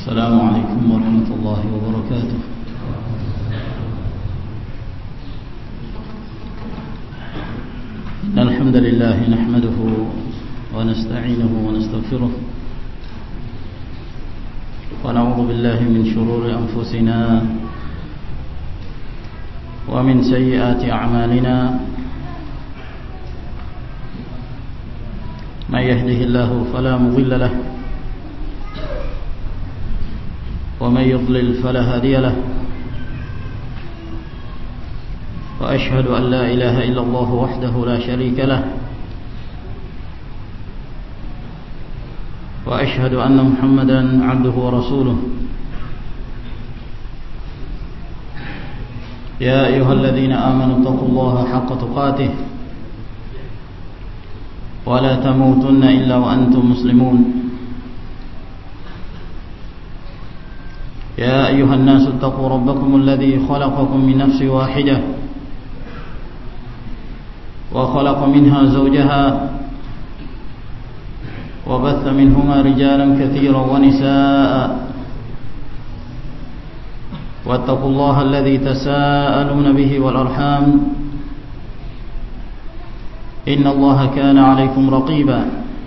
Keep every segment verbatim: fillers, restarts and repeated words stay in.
السلام عليكم ورحمة الله وبركاته. إن الحمد لله نحمده ونستعينه ونستغفره ونعوذ بالله من شرور أنفسنا ومن سيئات أعمالنا. من يهده الله فلا مضل له ومن يضلل فلا هادي له. وأشهد أن لا إله إلا الله وحده لا شريك له. وأشهد أن محمدا عبده ورسوله. يا أيها الذين آمنوا اتقوا الله حق تقاته ولا تموتن إلا وأنتم مسلمون. يا أيها الناس اتقوا ربكم الذي خلقكم من نفس واحدة وخلق منها زوجها وبث منهما رجالا كثيرا ونساء. واتقوا الله الذي تساءلون به والأرحام إن الله كان عليكم رقيبا.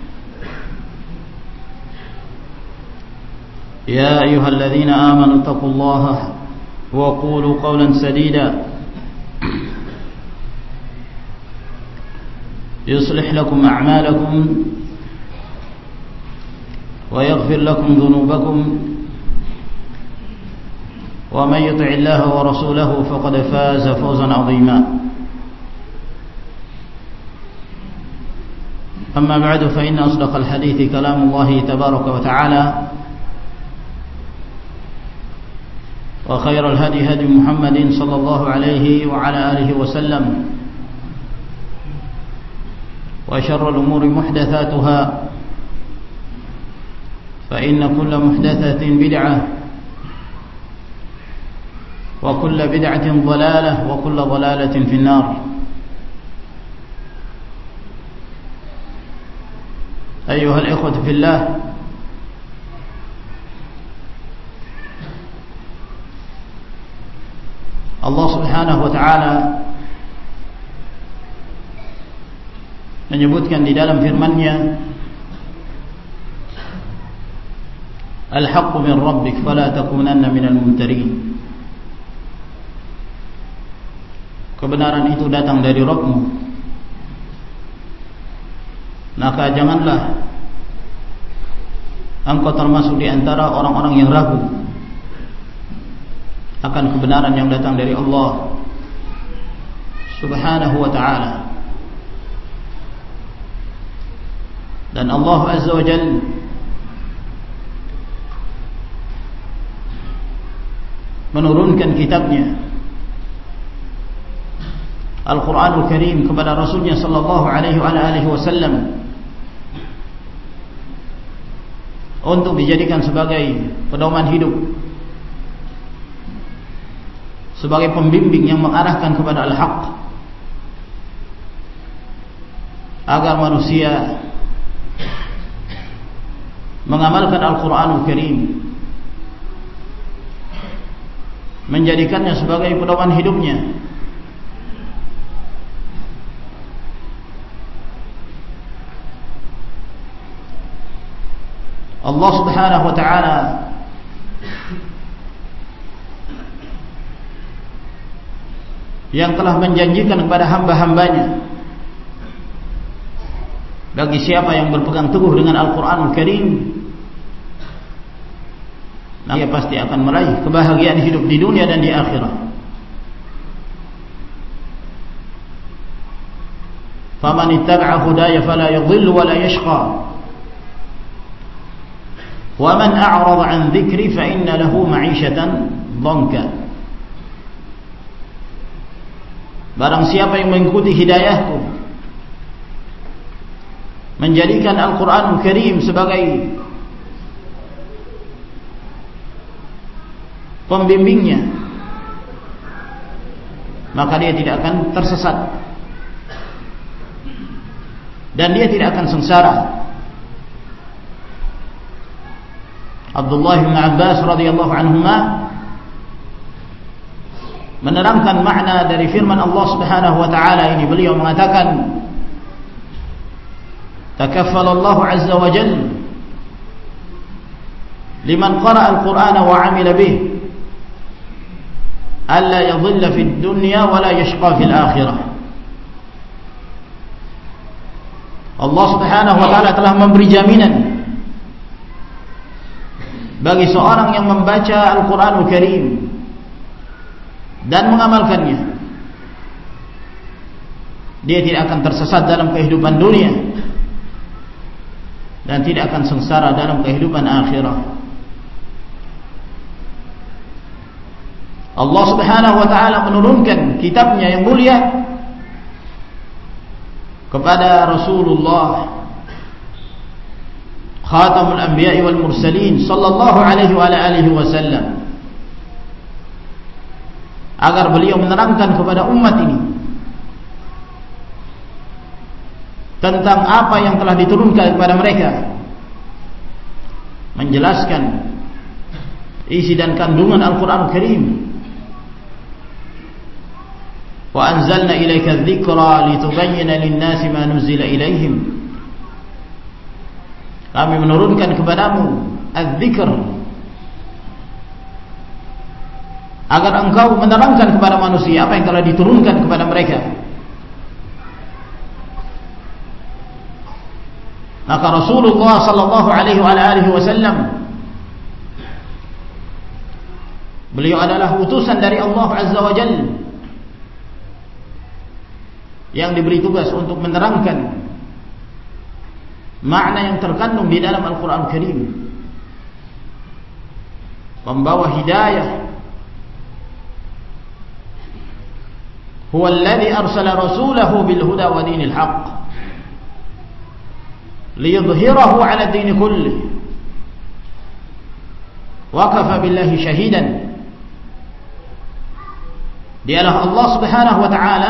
يا أيها الذين آمنوا اتقوا الله وقولوا قولا سديدا يصلح لكم أعمالكم ويغفر لكم ذنوبكم ومن يطع الله ورسوله فقد فاز فوزا عظيما. أما بعد فإن أصدق الحديث كلام الله تبارك وتعالى وخير الهدي هدي محمد صلى الله عليه وعلى آله وسلم وشر الأمور محدثاتها فإن كل محدثة بدعة وكل بدعة ضلالة وكل ضلالة في النار. أيها الإخوة في الله، Allah subhanahu wa ta'ala menyebutkan di dalam firman-Nya, Al-haqqu min rabbik fala takunanna minal mumtarin. Kebenaran itu datang dari Rabbmu, maka janganlah engkau termasuk di antara orang-orang yang ragu akan kebenaran yang datang dari Allah subhanahu wa ta'ala. Dan Allah azza wa jalla menurunkan kitabnya Al-Quranul Karim kepada Rasulnya sallallahu alaihi wa alihi wasallam untuk dijadikan sebagai pedoman hidup, sebagai pembimbing yang mengarahkan kepada al-haq, agar manusia mengamalkan Al-Quranul Karim, menjadikannya sebagai pedoman hidupnya. Allah subhanahu wa ta'ala yang telah menjanjikan kepada hamba-hambanya, bagi siapa yang berpegang teguh dengan Al-Quranul Karim, dia pasti akan meraih kebahagiaan hidup di dunia dan di akhirat. Faman ittaba'a hudaya fala yadhillu wa la yashqa wa man a'rada 'an dhikri fa inna lahu ma'ishatan dhanka. Barang siapa yang mengikuti hidayahku, menjadikan Al-Quranul Karim sebagai pembimbingnya, maka dia tidak akan tersesat dan dia tidak akan sengsara. Abdullah bin Abbas radhiyallahu anhuma menerangkan makna dari firman Allah Subhanahu wa taala ini. Beliau mengatakan, takaffala Allah azza wa jalla liman qara'a al-Qur'ana wa 'amila bih alla yadhilla fid dunya wa la yashqa fil akhirah. Allah Subhanahu wa taala telah memberi jaminan bagi seorang yang membaca Al-Qur'anul Karim dan mengamalkannya, dia tidak akan tersesat dalam kehidupan dunia dan tidak akan sengsara dalam kehidupan akhirah. Allah Subhanahu wa taala menurunkan kitabnya yang mulia kepada Rasulullah Khatamul Anbiya'i wal Mursalin sallallahu alaihi wa alihi wasallam, agar beliau menerangkan kepada umat ini tentang apa yang telah diturunkan kepada mereka, menjelaskan isi dan kandungan Al-Qur'an Al-Karim. Wa anzalna ilaika adh-dhikra litubayyana lin-nasi ma nuzila ilaihim. Kami menurunkan kepadamu adz-dzikr agar engkau menerangkan kepada manusia apa yang telah diturunkan kepada mereka. Maka Rasulullah sallallahu alaihi wa alihi wasallam, beliau adalah utusan dari Allah azza wa jalla yang diberi tugas untuk menerangkan makna yang terkandung di dalam Al-Quran Al-Karim, membawa hidayah. Huwa alladhi arsala rasulahu bil huda wa dinil haqq liyudhhirahu ala ad-din kullih wa kafa billahi shahidan. Dialah Allah Subhanahu wa taala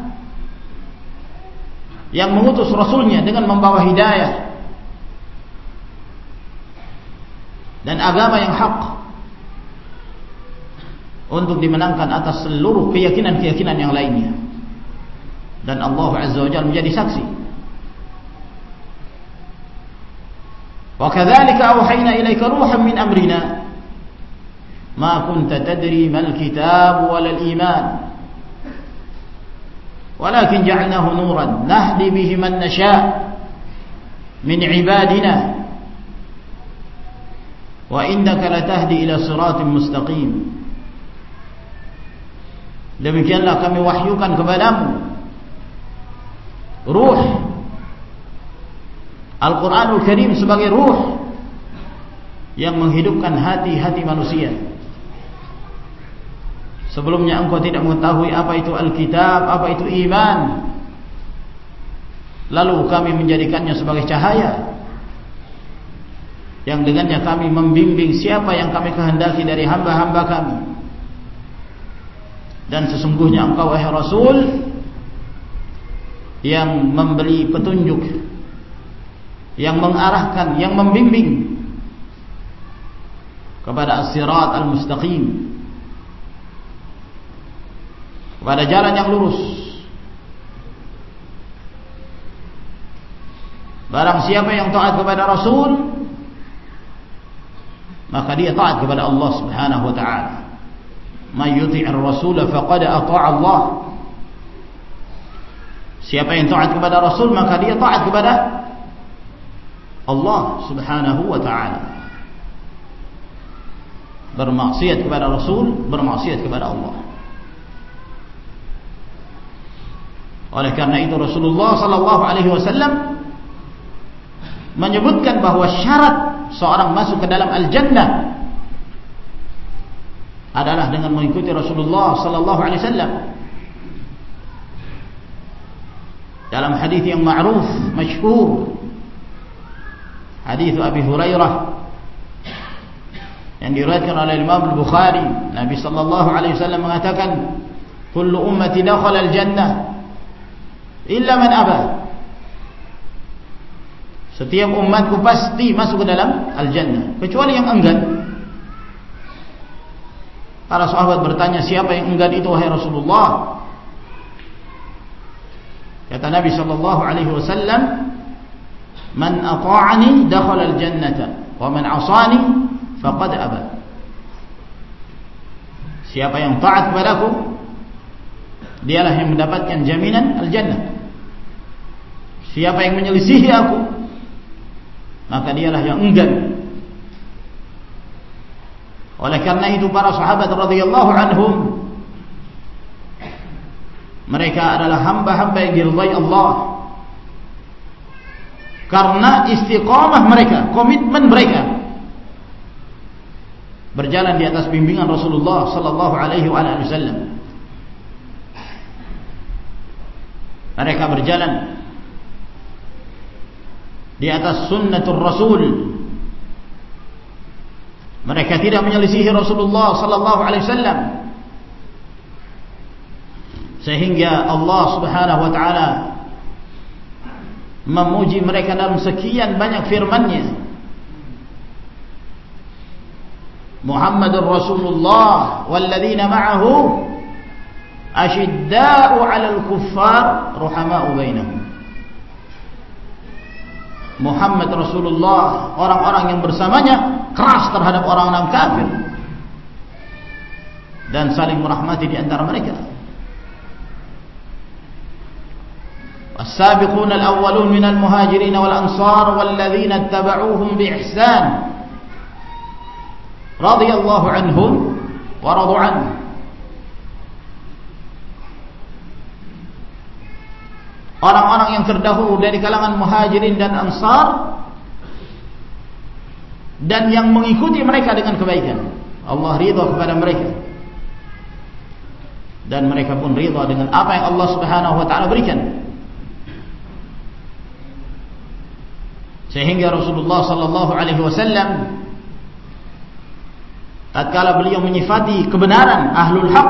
yang mengutus Rasulnya dengan membawa hidayah dan agama yang hak untuk dimenangkan atas seluruh keyakinan-keyakinan yang lainnya, dan Allah Azza wa Jalla menjadi saksi. Wa kadzalika awhayna ilaika ruhan min amrina ma kunta tadri mal kitab wal iman walakin ja'alnahu nuran nahdi bihi man nasha' min ibadina wa innaka latahdi ila siratin mustaqim. Demikianlah kami wahyukan kepadamu ruh Al-Quranul Karim sebagai ruh yang menghidupkan hati-hati manusia. Sebelumnya engkau tidak mengetahui apa itu Alkitab, apa itu iman. Lalu kami menjadikannya sebagai cahaya yang dengannya kami membimbing siapa yang kami kehendaki dari hamba-hamba kami. Dan sesungguhnya engkau wahai Rasul yang memberi petunjuk, yang mengarahkan, yang membimbing kepada as-sirat al-mustaqim, kepada jalan yang lurus. Barang siapa yang taat kepada Rasul, maka dia taat kepada Allah Subhanahu wa taala. May yuti'ir rasul faqad ata'a Allah. Siapa yang taat kepada Rasul, maka dia taat kepada Allah Subhanahu wa taala. Bermaksiat kepada Rasul, bermaksiat kepada Allah. Oleh karena itu Rasulullah sallallahu alaihi wasallam menyebutkan bahwa syarat seorang masuk ke dalam al-jannah adalah dengan mengikuti Rasulullah sallallahu alaihi wasallam. Dalam hadis yang ma'ruf, masyhur, hadis Abi Hurairah yang diriwayatkan oleh Imam Al-Bukhari, Nabi sallallahu alaihi wasallam mengatakan, "Kullu ummati dakhala al-jannah illa man aba." Setiap umatku pasti masuk ke dalam al-jannah, kecuali yang enggan. Para sahabat bertanya, siapa yang enggan itu wahai Rasulullah? Kata Nabi sallallahu alaihi wasallam, man ata'ani dakhala al-jannata wa man 'asani faqad aba. Siapa yang taat kepadaku, dialah yang mendapatkan jaminan al-jannah. Siapa yang menyelisihi aku, maka dialah yang enggan. Oleh karena itu para sahabat radhiyallahu anhum, mereka adalah hamba-hamba yang diridhai Allah karena istiqamah mereka, komitmen mereka berjalan di atas bimbingan Rasulullah sallallahu alaihi wasallam. Mereka berjalan di atas sunnatul Rasul. Mereka tidak menyelisihi Rasulullah sallallahu alaihi wasallam, sehingga Allah Subhanahu wa taala memuji mereka dalam sekian banyak firman-Nya. Muhammadur Rasulullah walladzina ma'ahu asyidda'u 'alal kuffar ruhama'u bainahum. Muhammad Rasulullah, orang-orang yang bersamanya keras terhadap orang-orang kafir dan saling merahmati di antara mereka. Was-sabiqun al-awwalun minal muhajirin wal ansar walladzina ittaba'uuhum bi ihsan radhiyallahu anhum wa radu anhu. Orang-orang yang terdahulu dari kalangan muhajirin dan ansar dan yang mengikuti mereka dengan kebaikan, Allah ridha kepada mereka dan mereka pun ridha dengan apa yang Allah Subhanahu wa taala berikan. Sehingga Rasulullah sallallahu alaihi wasallam tatkala beliau menyifati kebenaran ahlul haq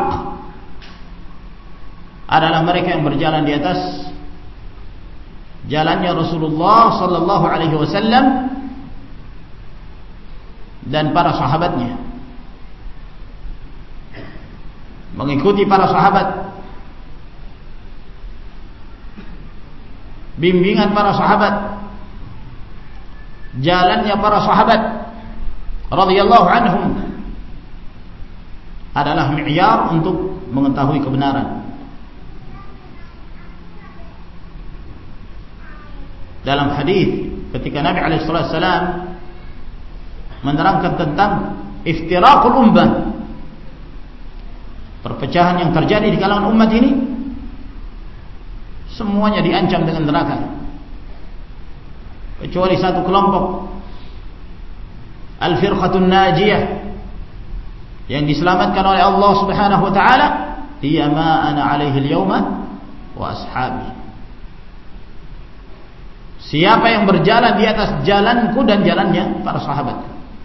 adalah mereka yang berjalan di atas jalannya Rasulullah sallallahu alaihi wasallam dan para sahabatnya, mengikuti para sahabat, bimbingan para sahabat, jalannya para sahabat radhiyallahu anhum adalah mi'yar untuk mengetahui kebenaran. Dalam hadis ketika Nabi alaihi wasallam menerangkan tentang iftiraqul ummah, perpecahan yang terjadi di kalangan umat ini, semuanya diancam dengan neraka kecuali satu kelompok, al-firqatun najiyah, yang diselamatkan oleh Allah Subhanahu wa taala. Hiya ma ana alaihi al-yawma wa ashabi. Siapa yang berjalan di atas jalanku dan jalannya para sahabat.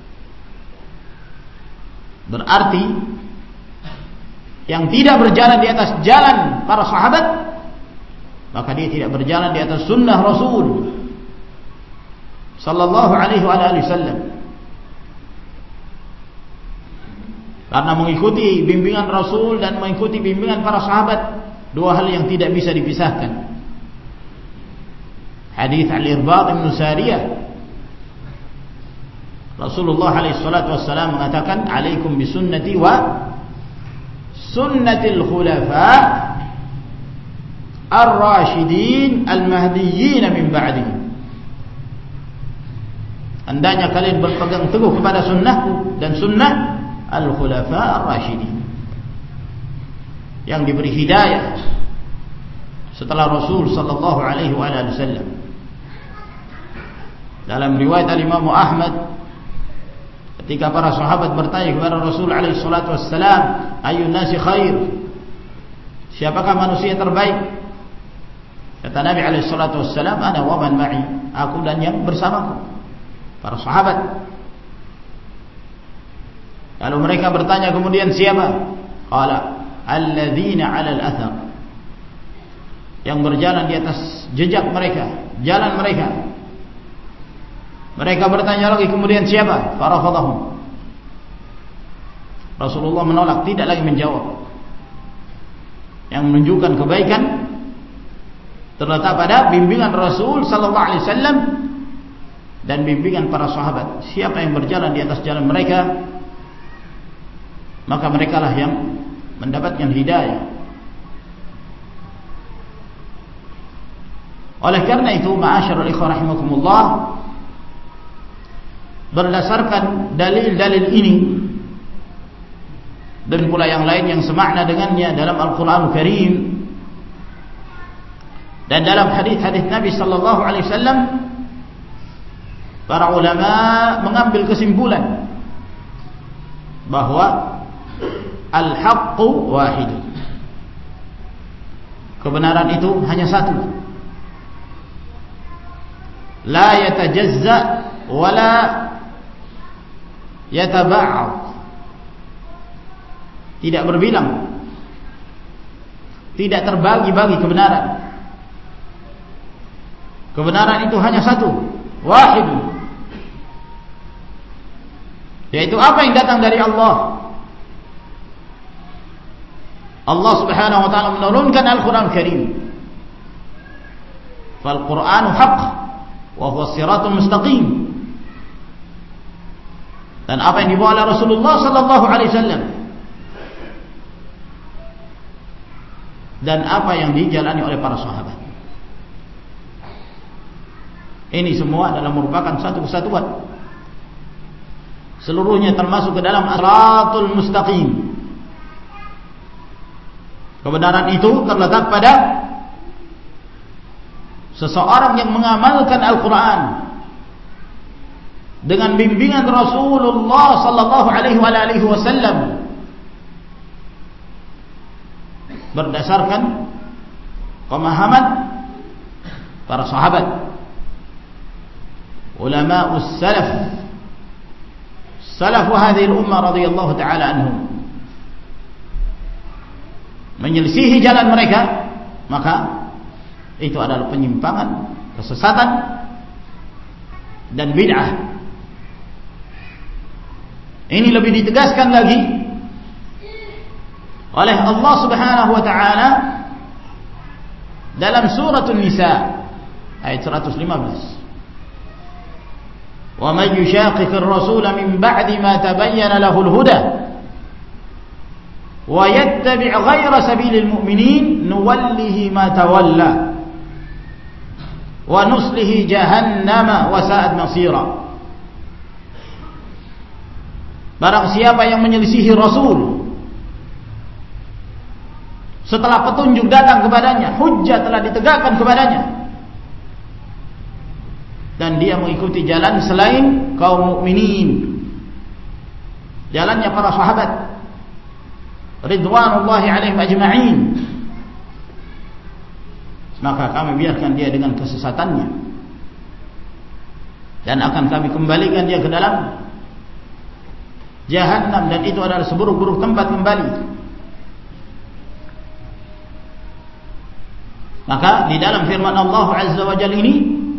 Berarti yang tidak berjalan di atas jalan para sahabat, maka dia tidak berjalan di atas sunnah Rasul sallallahu alaihi wasallam. Karena mengikuti bimbingan Rasul dan mengikuti bimbingan para sahabat, dua hal yang tidak bisa dipisahkan. Hadis Al-Irbad bin Sariyah, Rasulullah alaihi salatu wassalam mengatakan, "Alaikum bisunnati wa sunnatil khulafa ar-rasyidin al-mahdiyyin min ba'di." Hendaknya kalian berpegang teguh kepada sunnahku dan sunnah al-khulafa ar-rasyidin, yang diberi hidayah setelah Rasul sallallahu alaihi wasallam. Dalam riwayat al-Imam Ahmad, ketika para sahabat bertanya kepada Rasul alaihi salatu wassalam, "Ayyun nasi khair?" Siapakah manusia terbaik? Kata Nabi alaihi salatu wassalam, "Ana wa man ma'i." Aku dan yang bersamaku. Para sahabat. Lalu mereka bertanya kemudian, siapa? Qala alladzina 'alal athar. Yang berjalan di atas jejak mereka, jalan mereka. Mereka bertanya lagi, kemudian siapa? Farafadahum. Rasulullah menolak, tidak lagi menjawab. Yang menunjukkan kebaikan terletak pada bimbingan Rasul sallallahu alaihi wasallam dan bimbingan para sahabat. Siapa yang berjalan di atas jalan mereka, maka merekalah yang mendapatkan hidayah. Oleh karena itu, ma'asyiral ikhwan rahimakumullah, berdasarkan dalil-dalil ini dan pula yang lain yang semakna dengannya dalam Al-Qur'an Karim dan dalam hadis-hadis Nabi sallallahu alaihi wasallam, para ulama mengambil kesimpulan bahwa al-haqqu wahid. Kebenaran itu hanya satu. La yatajazza wala yataba'ad. Tidak berbilang, tidak terbagi-bagi kebenaran. Kebenaran itu hanya satu, wahid, yaitu apa yang datang dari Allah. Allah Subhanahu wa taala menurunkan Al-Qur'an Karim. Fal Qur'anu haqq wa huwa siratul mustaqim. Dan apa yang dibawa oleh Rasulullah sallallahu alaihi wasallam dan apa yang dijalani oleh para sahabat, ini semua adalah merupakan satu kesatuan. Seluruhnya termasuk ke dalam siratul mustaqim. Kebenaran itu terletak pada seseorang yang mengamalkan Al-Quran dengan bimbingan Rasulullah sallallahu alaihi wasallam berdasarkan pemahaman para sahabat, ulama'us salaf, salafu hadhihi al-ummah radhiyallahu ta'ala anhum. Menyelisihi jalan mereka, maka itu adalah penyimpangan, kesesatan dan bid'ah. Ini lebih ditegaskan lagi oleh Allah Subhanahu wa taala dalam surah An-Nisa ayat seratus lima belas. Wa may yushaqiqir rasul min ba'di ma tabayyana lahul huda wa yattabi' ghayra sabilil mu'minin nuwallihi ma tawalla wa nuslihi jahannama wa sa'at masira. Barang siapa yang menyelisihi Rasul setelah petunjuk datang kepadanya, hujjah telah ditegakkan kepadanya, dan dia mengikuti jalan selain kaum mukminin, jalannya para sahabat ridwanullahi alaihim ajma'in, maka kami biarkan dia dengan kesesatannya dan akan kami kembalikan dia ke dalam Jahannam, dan itu adalah seburuk-buruk tempat kembali. Maka di dalam firman Allah Azza wa Jalla ini,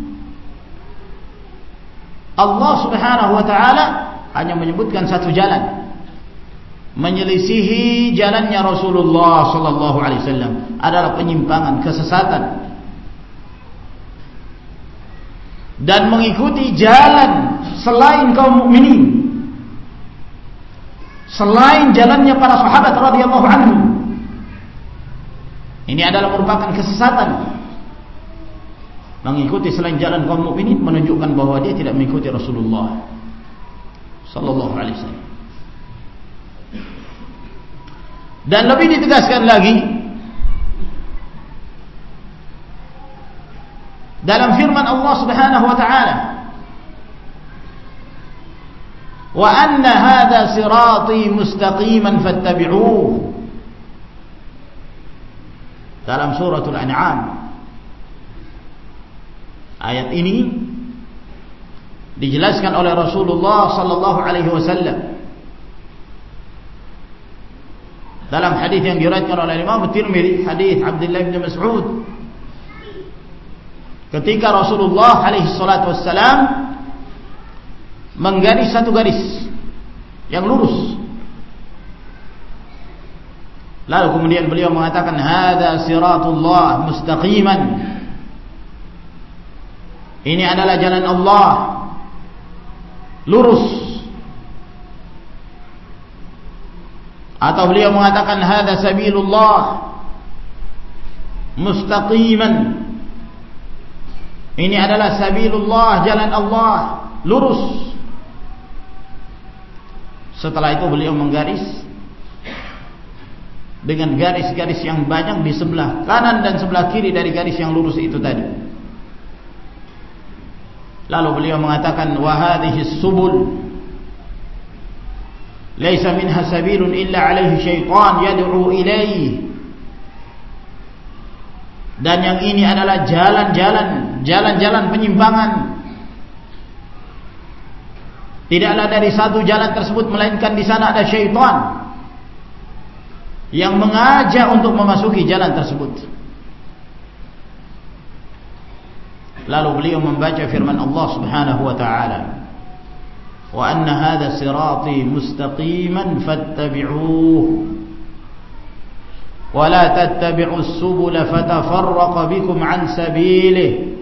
Allah Subhanahu wa taala hanya menyebutkan satu jalan, menyelisihi jalannya Rasulullah sallallahu alaihi wasallam adalah penyimpangan, kesesatan, dan mengikuti jalan selain kaum mukminin, selain jalannya para sahabat radhiyallahu anhum, ini adalah merupakan kesesatan. Mengikuti selain jalan kaum mukminin menunjukkan bahwa dia tidak mengikuti Rasulullah sallallahu alaihi wasallam. Dan lebih ditegaskan lagi dalam firman Allah Subhanahu wa taala, wa anna hadha sirati mustaqiman fattabi'uhu, dalam suratul An'am. Ayat ini dijelaskan oleh Rasulullah sallallahu alaihi wasallam dalam hadis yang diriwayatkan oleh Imam Tirmidzi, hadis Abdullah bin Mas'ud, ketika Rasulullah alaihi salatu wassalam menggaris satu garis yang lurus. Lalu kemudian beliau mengatakan hadza siratullah mustaqiman, ini adalah jalan Allah lurus. Atau beliau mengatakan hadza sabilullah mustaqiman, ini adalah sabilullah, jalan Allah lurus. Setelah itu beliau menggaris dengan garis-garis yang banyak di sebelah kanan dan sebelah kiri dari garis yang lurus itu tadi. Lalu beliau mengatakan wa hadhihi subul laisa minha sabilun illa alaihi syaitan yad'u ilaihi, dan yang ini adalah jalan-jalan jalan-jalan penyimpangan. Tidaklah dari satu jalan tersebut melainkan di sana ada syaitan yang mengajak untuk memasuki jalan tersebut. Lalu beliau membaca firman Allah Subhanahu wa taala, wa anna hadha sirati mustaqiman fattabi'uhu wa la tattabi'us subula fatafarraqa bikum an sabilihi,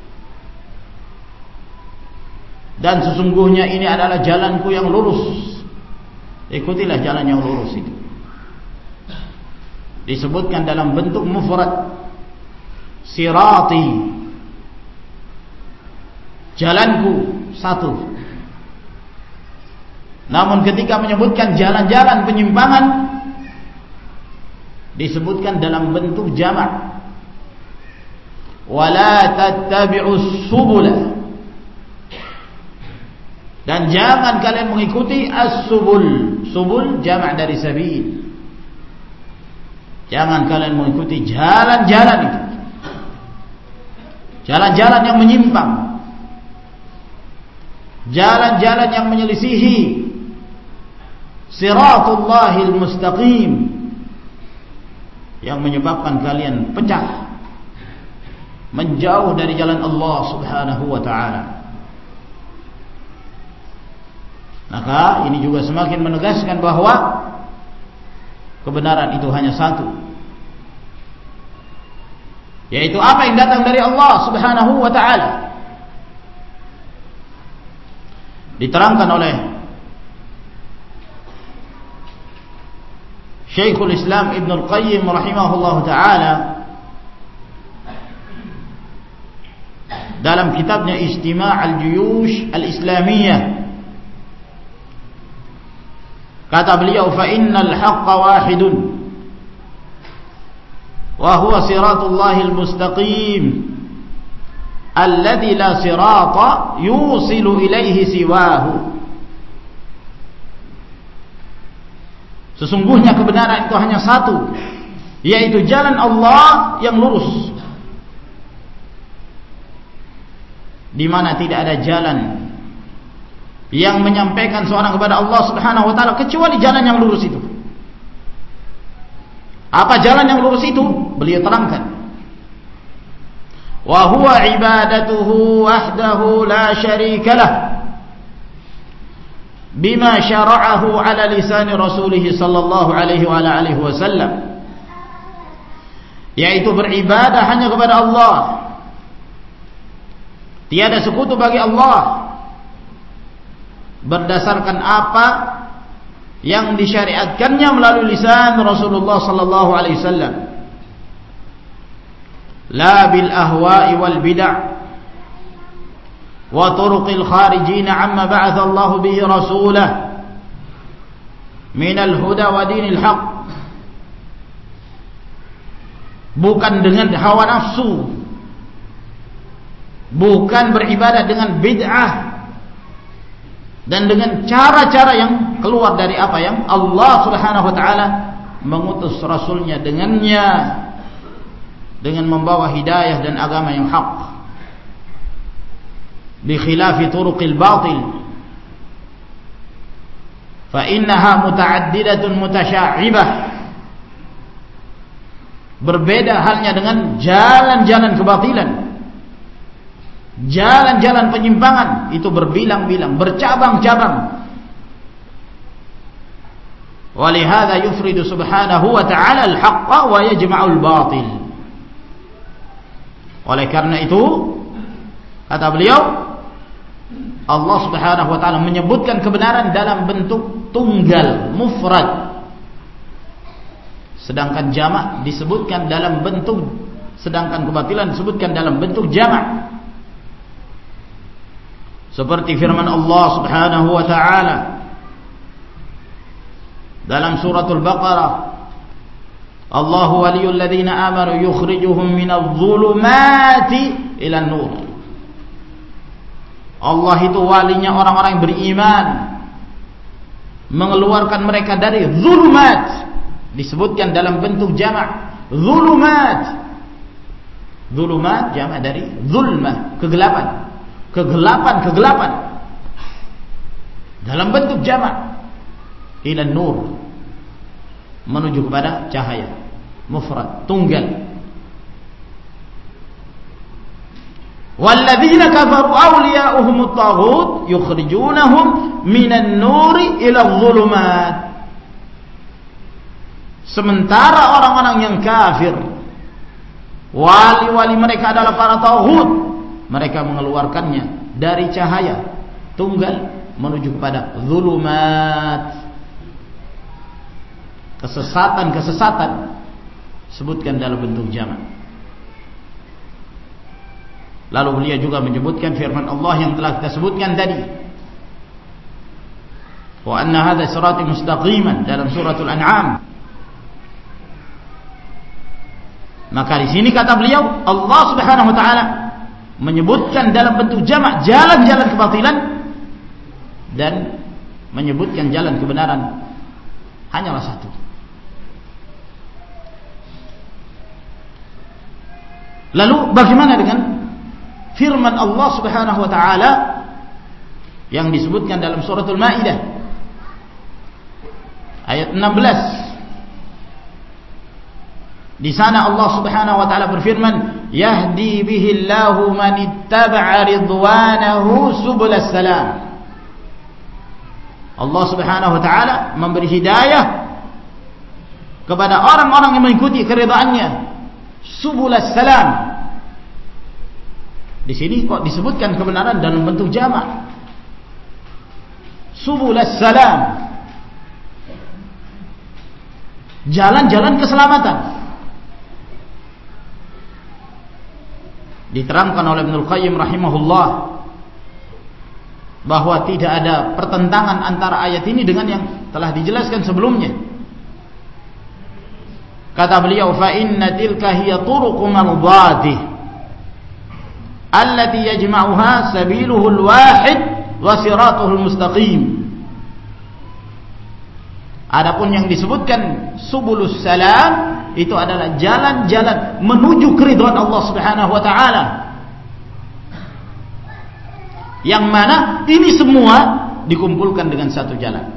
dan sesungguhnya ini adalah jalanku yang lurus, ikutilah jalan yang lurus itu. Disebutkan dalam bentuk mufrad, sirati, jalanku satu. Namun ketika menyebutkan jalan-jalan penyimpangan, disebutkan dalam bentuk jamak, wala tattabi'us subula, dan jangan kalian mengikuti as-subul. Subul jamak dari sabil. Jangan kalian mengikuti jalan-jalan itu, jalan-jalan yang menyimpang, jalan-jalan yang menyelisihi siratullahil mustaqim, yang menyebabkan kalian pecah, menjauh dari jalan Allah Subhanahu wa ta'ala. Maka ini juga semakin menegaskan bahwa kebenaran itu hanya satu, yaitu apa yang datang dari Allah Subhanahu wa ta'ala. Diterangkan oleh Syekhul Islam Ibn Al-Qayyim rahimahullah ta'ala dalam kitabnya Ijtima' al-Juyush al-Islamiyah. Kata beliau, fa innal haqqa wahidun wa huwa siratullahil mustaqim alladhi la sirata yusilu ilaihi siwahu. Sesungguhnya kebenaran itu hanya satu, yaitu jalan Allah yang lurus, di mana tidak ada jalan yang menyampaikan seorang kepada Allah Subhanahu wa ta'ala kecuali jalan yang lurus itu. Apa jalan yang lurus itu? Beliau terangkan, wa huwa ibadatuhu wahdahu la syarikalah bima syara'ahu ala lisan rasulih sallallahu alaihi wa alihi wasallam, yaitu beribadah hanya kepada Allah, tiada sekutu bagi Allah, berdasarkan apa yang disyariatkannya melalui lisan Rasulullah sallallahu alaihi wasallam, la bil ahwa'i wal bid'ah wa turuqil kharijin amma ba'atha Allah bihi rasulah minal huda wa dinil haq, bukan dengan hawa nafsu, bukan beribadah dengan bid'ah dan dengan cara-cara yang keluar dari apa yang Allah Subhanahu wa ta'ala mengutus Rasulnya dengannya, dengan membawa hidayah dan agama yang hak, bi khilafi turuqil batil fa innaha muta'addidatun mutasya'ibah, berbeda halnya dengan jalan-jalan kebatilan, jalan-jalan penyimpangan itu berbilang-bilang, bercabang-cabang. Walihada yufridu subhanahu wa ta'ala al-haqqa wa yajma'ul batil. Oleh karena itu, kata beliau, Allah subhanahu wa ta'ala menyebutkan kebenaran dalam bentuk tunggal, mufrad. Sedangkan jamak disebutkan dalam bentuk, sedangkan kebatilan disebutkan dalam bentuk jamak. Seperti firman Allah subhanahu wa ta'ala dalam suratul Baqarah, Allahu waliyul ladzina amanu yukhrijuhum minadh dhulumati ilan nur. Allah itu walinya orang-orang yang beriman, mengeluarkan mereka dari zulumat, disebutkan dalam bentuk jamak, zulumat. Zulumat jamak dari zulmah, kegelapan. Kegelapan-kegelapan dalam bentuk jamak, ilan nur, menuju kepada cahaya, mufrad, tunggal. Walladzina kafaru awliya'uhumut taghut yukhrijunahum minan nuri ila dhulumat. Sementara orang-orang yang kafir, wali-wali mereka adalah para taghut, mereka mengeluarkannya dari cahaya tunggal menuju kepada zulumat, kesesatan-kesesatan, sebutkan dalam bentuk jamak. Lalu beliau juga menyebutkan firman Allah yang telah kita sebutkan tadi, wa anna hadza sirati mustaqiman, dalam suratul An'am. Maka di sini kata beliau, Allah Subhanahu wa taala menyebutkan dalam bentuk jamak jalan-jalan kebatilan dan menyebutkan jalan kebenaran hanyalah satu. Lalu bagaimana dengan firman Allah Subhanahu wa taala yang disebutkan dalam suratul Maidah ayat enam belas? Di sana Allah Subhanahu wa taala berfirman, yahdi bihillahu man ittaba'a ridwanahu subulas salam. Allah Subhanahu wa taala memberi hidayah kepada orang-orang yang mengikuti keridhaannya, subulas salam. Di sini kok disebutkan kebenaran dalam bentuk jamak, subulas salam, jalan-jalan keselamatan. Diterangkan oleh Ibnul Qayyim rahimahullah bahwa tidak ada pertentangan antara ayat ini dengan yang telah dijelaskan sebelumnya. Kata beliau, fa inna tilka hiya turuq mardhatih allati yajma'uha sabiluhul wahid wa siratuhul mustaqim. Adapun yang disebutkan subulus salam itu adalah jalan-jalan menuju keridhaan Allah Subhanahu wa taala. Yang mana ini semua dikumpulkan dengan satu jalan,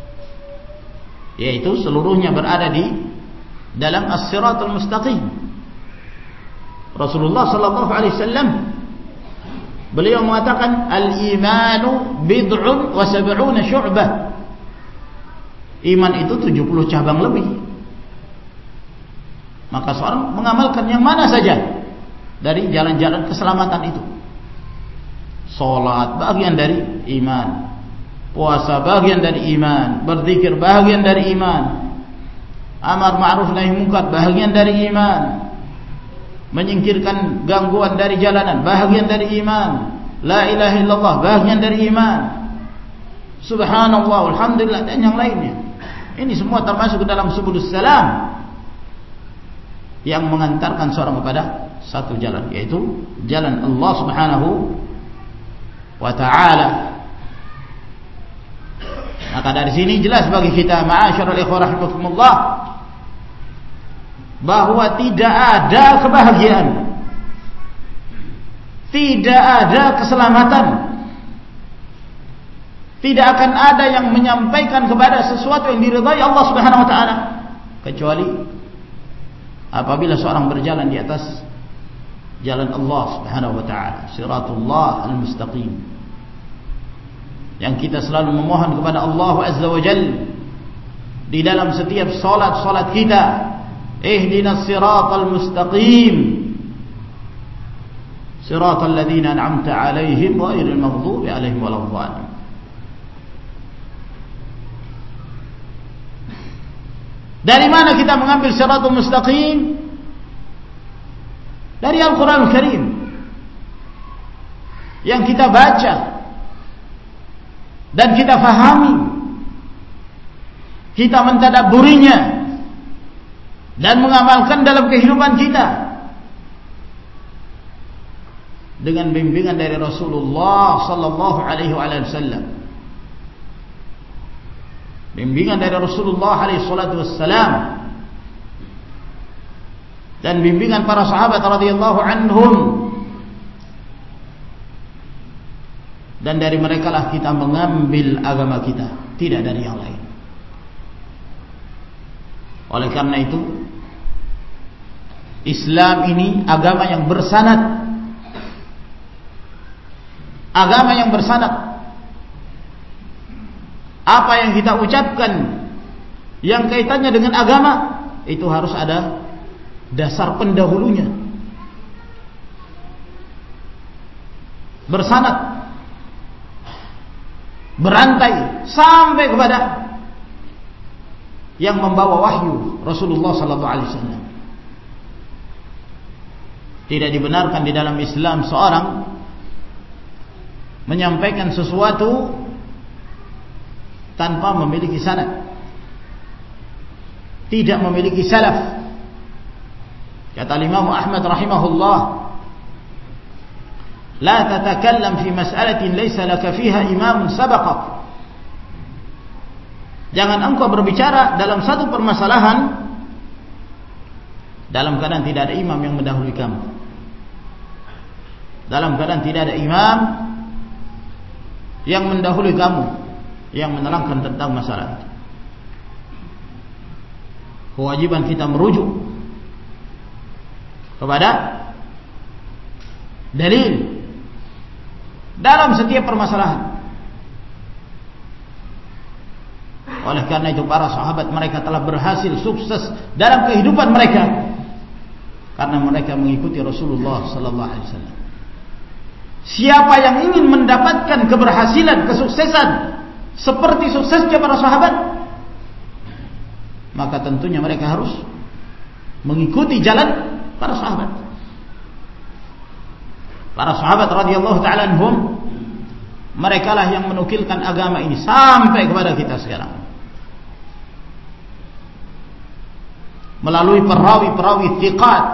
yaitu seluruhnya berada di dalam as-siratul mustaqim. Rasulullah sallallahu alaihi wasallam beliau mengatakan al-imanu bid'un wa sab'una syu'bah. Iman itu tujuh puluh cabang lebih. Maka seorang mengamalkan yang mana saja dari jalan-jalan keselamatan itu. Salat bagian dari iman, puasa bagian dari iman, berzikir bagian dari iman, amar ma'ruf nahi munkar bagian dari iman, menyingkirkan gangguan dari jalanan bagian dari iman, la ilaha illallah bagian dari iman, subhanallah alhamdulillah dan yang lainnya. Ini semua termasuk ke dalam subulus salam yang mengantarkan seorang kepada satu jalan, yaitu jalan Allah Subhanahu wa ta'ala. Maka dari sini jelas bagi kita ma'asyiral ikhwah rahimakumullah bahwa tidak ada kebahagiaan, tidak ada keselamatan, tidak akan ada yang menyampaikan kepada sesuatu yang diridhai Allah Subhanahu wa taala kecuali apabila seorang berjalan di atas jalan Allah Subhanahu wa taala, Shiratullah al-mustaqim. Yang kita selalu memohon kepada Allah Azza wa Jalla di dalam setiap salat-salat kita, ihdinas siratal mustaqim, siratal ladzina an'amta 'alaihim ghairil maghdubi 'alaihim waladdallin. Dari mana kita mengambil siratal mustaqim? Dari Al-Quran Al-Karim yang kita baca dan kita fahami, kita mentadabburinya dan mengamalkan dalam kehidupan kita dengan bimbingan dari Rasulullah sallallahu alaihi wasallam, bimbingan dari Rasulullah alaihi salatu wassalam, dan bimbingan para sahabat radhiyallahu anhum, dan dari mereka lah kita mengambil agama kita, tidak dari yang lain. Oleh karena itu, Islam ini agama yang bersanad, agama yang bersanad. Apa yang kita ucapkan yang kaitannya dengan agama itu harus ada dasar pendahulunya, bersanad, berantai sampai kepada yang membawa wahyu, Rasulullah sallallahu alaihi wasallam. Tidak dibenarkan di dalam Islam seorang menyampaikan sesuatu tanpa memiliki sanad, tidak memiliki salaf. Kata Imam Ahmad rahimahullah, la tatakallam fi mas'alatin laysa laka fiha imamun sabaqak. Jangan engkau berbicara dalam satu permasalahan dalam keadaan tidak ada imam yang mendahului kamu, dalam keadaan tidak ada imam yang mendahului kamu, yang menerangkan tentang masalah itu. Kewajiban kita merujuk kepada dalil dalam setiap permasalahan. Oleh karena itu para sahabat mereka telah berhasil sukses dalam kehidupan mereka karena mereka mengikuti Rasulullah sallallahu alaihi wasallam. Siapa yang ingin mendapatkan keberhasilan, kesuksesan seperti suksesnya para sahabat, maka tentunya mereka harus mengikuti jalan para sahabat. Para sahabat radhiyallahu ta'ala anhum, mereka lah yang menukilkan agama ini sampai kepada kita sekarang melalui perawi-perawi thiqat,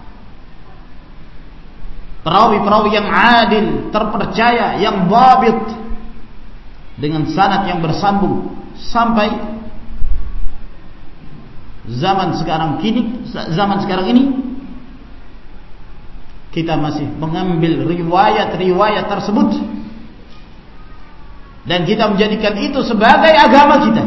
perawi-perawi yang adil, terpercaya, yang dhabit, dengan sanad yang bersambung sampai zaman sekarang kini, zaman sekarang ini kita masih mengambil riwayat-riwayat tersebut dan kita menjadikan itu sebagai agama kita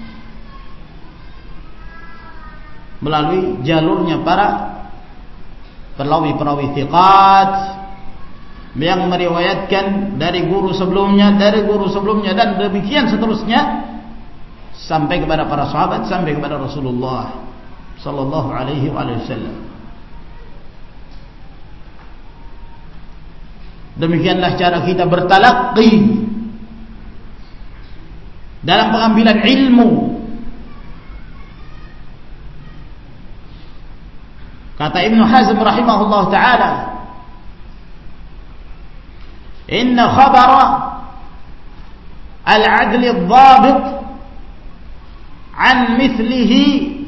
melalui jalurnya para perawi-perawi thiqat yang meriwayatkan dari guru sebelumnya, dari guru sebelumnya, dan demikian seterusnya sampai kepada para sahabat, sampai kepada Rasulullah sallallahu alaihi wasallam. Demikianlah cara kita bertalaqqi dalam pengambilan ilmu. Kata Ibnu Hazm rahimahullah ta'ala, inna khabara al-adli al-dhabit an mithlihi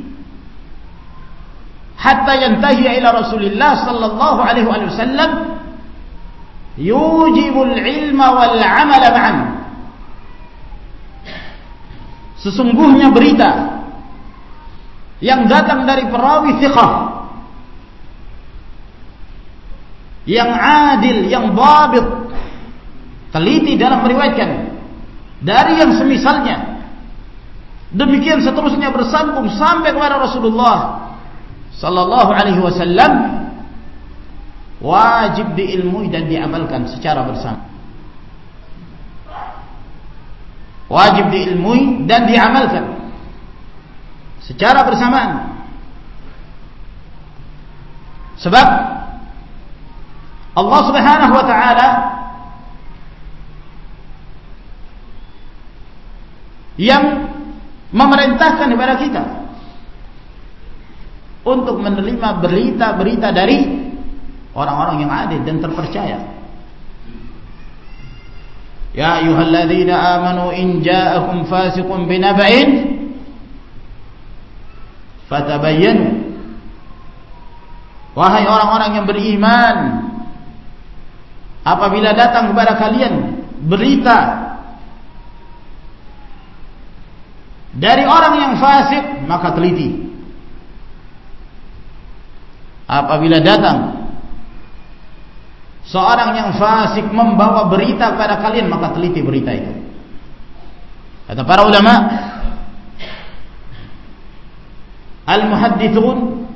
hatta yantahi ila Rasulillah sallallahu alaihi wasallam yujibul ilma wal amal ma'an. Sesungguhnya berita yang datang dari perawi thiqah, yang adil, yang dhabit, teliti dalam meriwayatkan dari yang semisalnya, demikian seterusnya bersambung sampai kepada Rasulullah sallallahu alaihi wasallam, wajib diilmui dan diamalkan secara bersama. Wajib diilmui dan diamalkan secara bersamaan. Sebab Allah Subhanahu wa taala yang memerintahkan kepada kita untuk menerima berita-berita dari orang-orang yang adil dan terpercaya. Ya ayyuhalladzina amanu in ja'akum fasiqun binaba'in fatabayyanu. Wahai orang-orang yang beriman, apabila datang kepada kalian berita dari orang yang fasik, maka teliti. Apabila datang seorang yang fasik membawa berita kepada kalian, maka teliti berita itu. Kata para ulama, al-muhaddithun,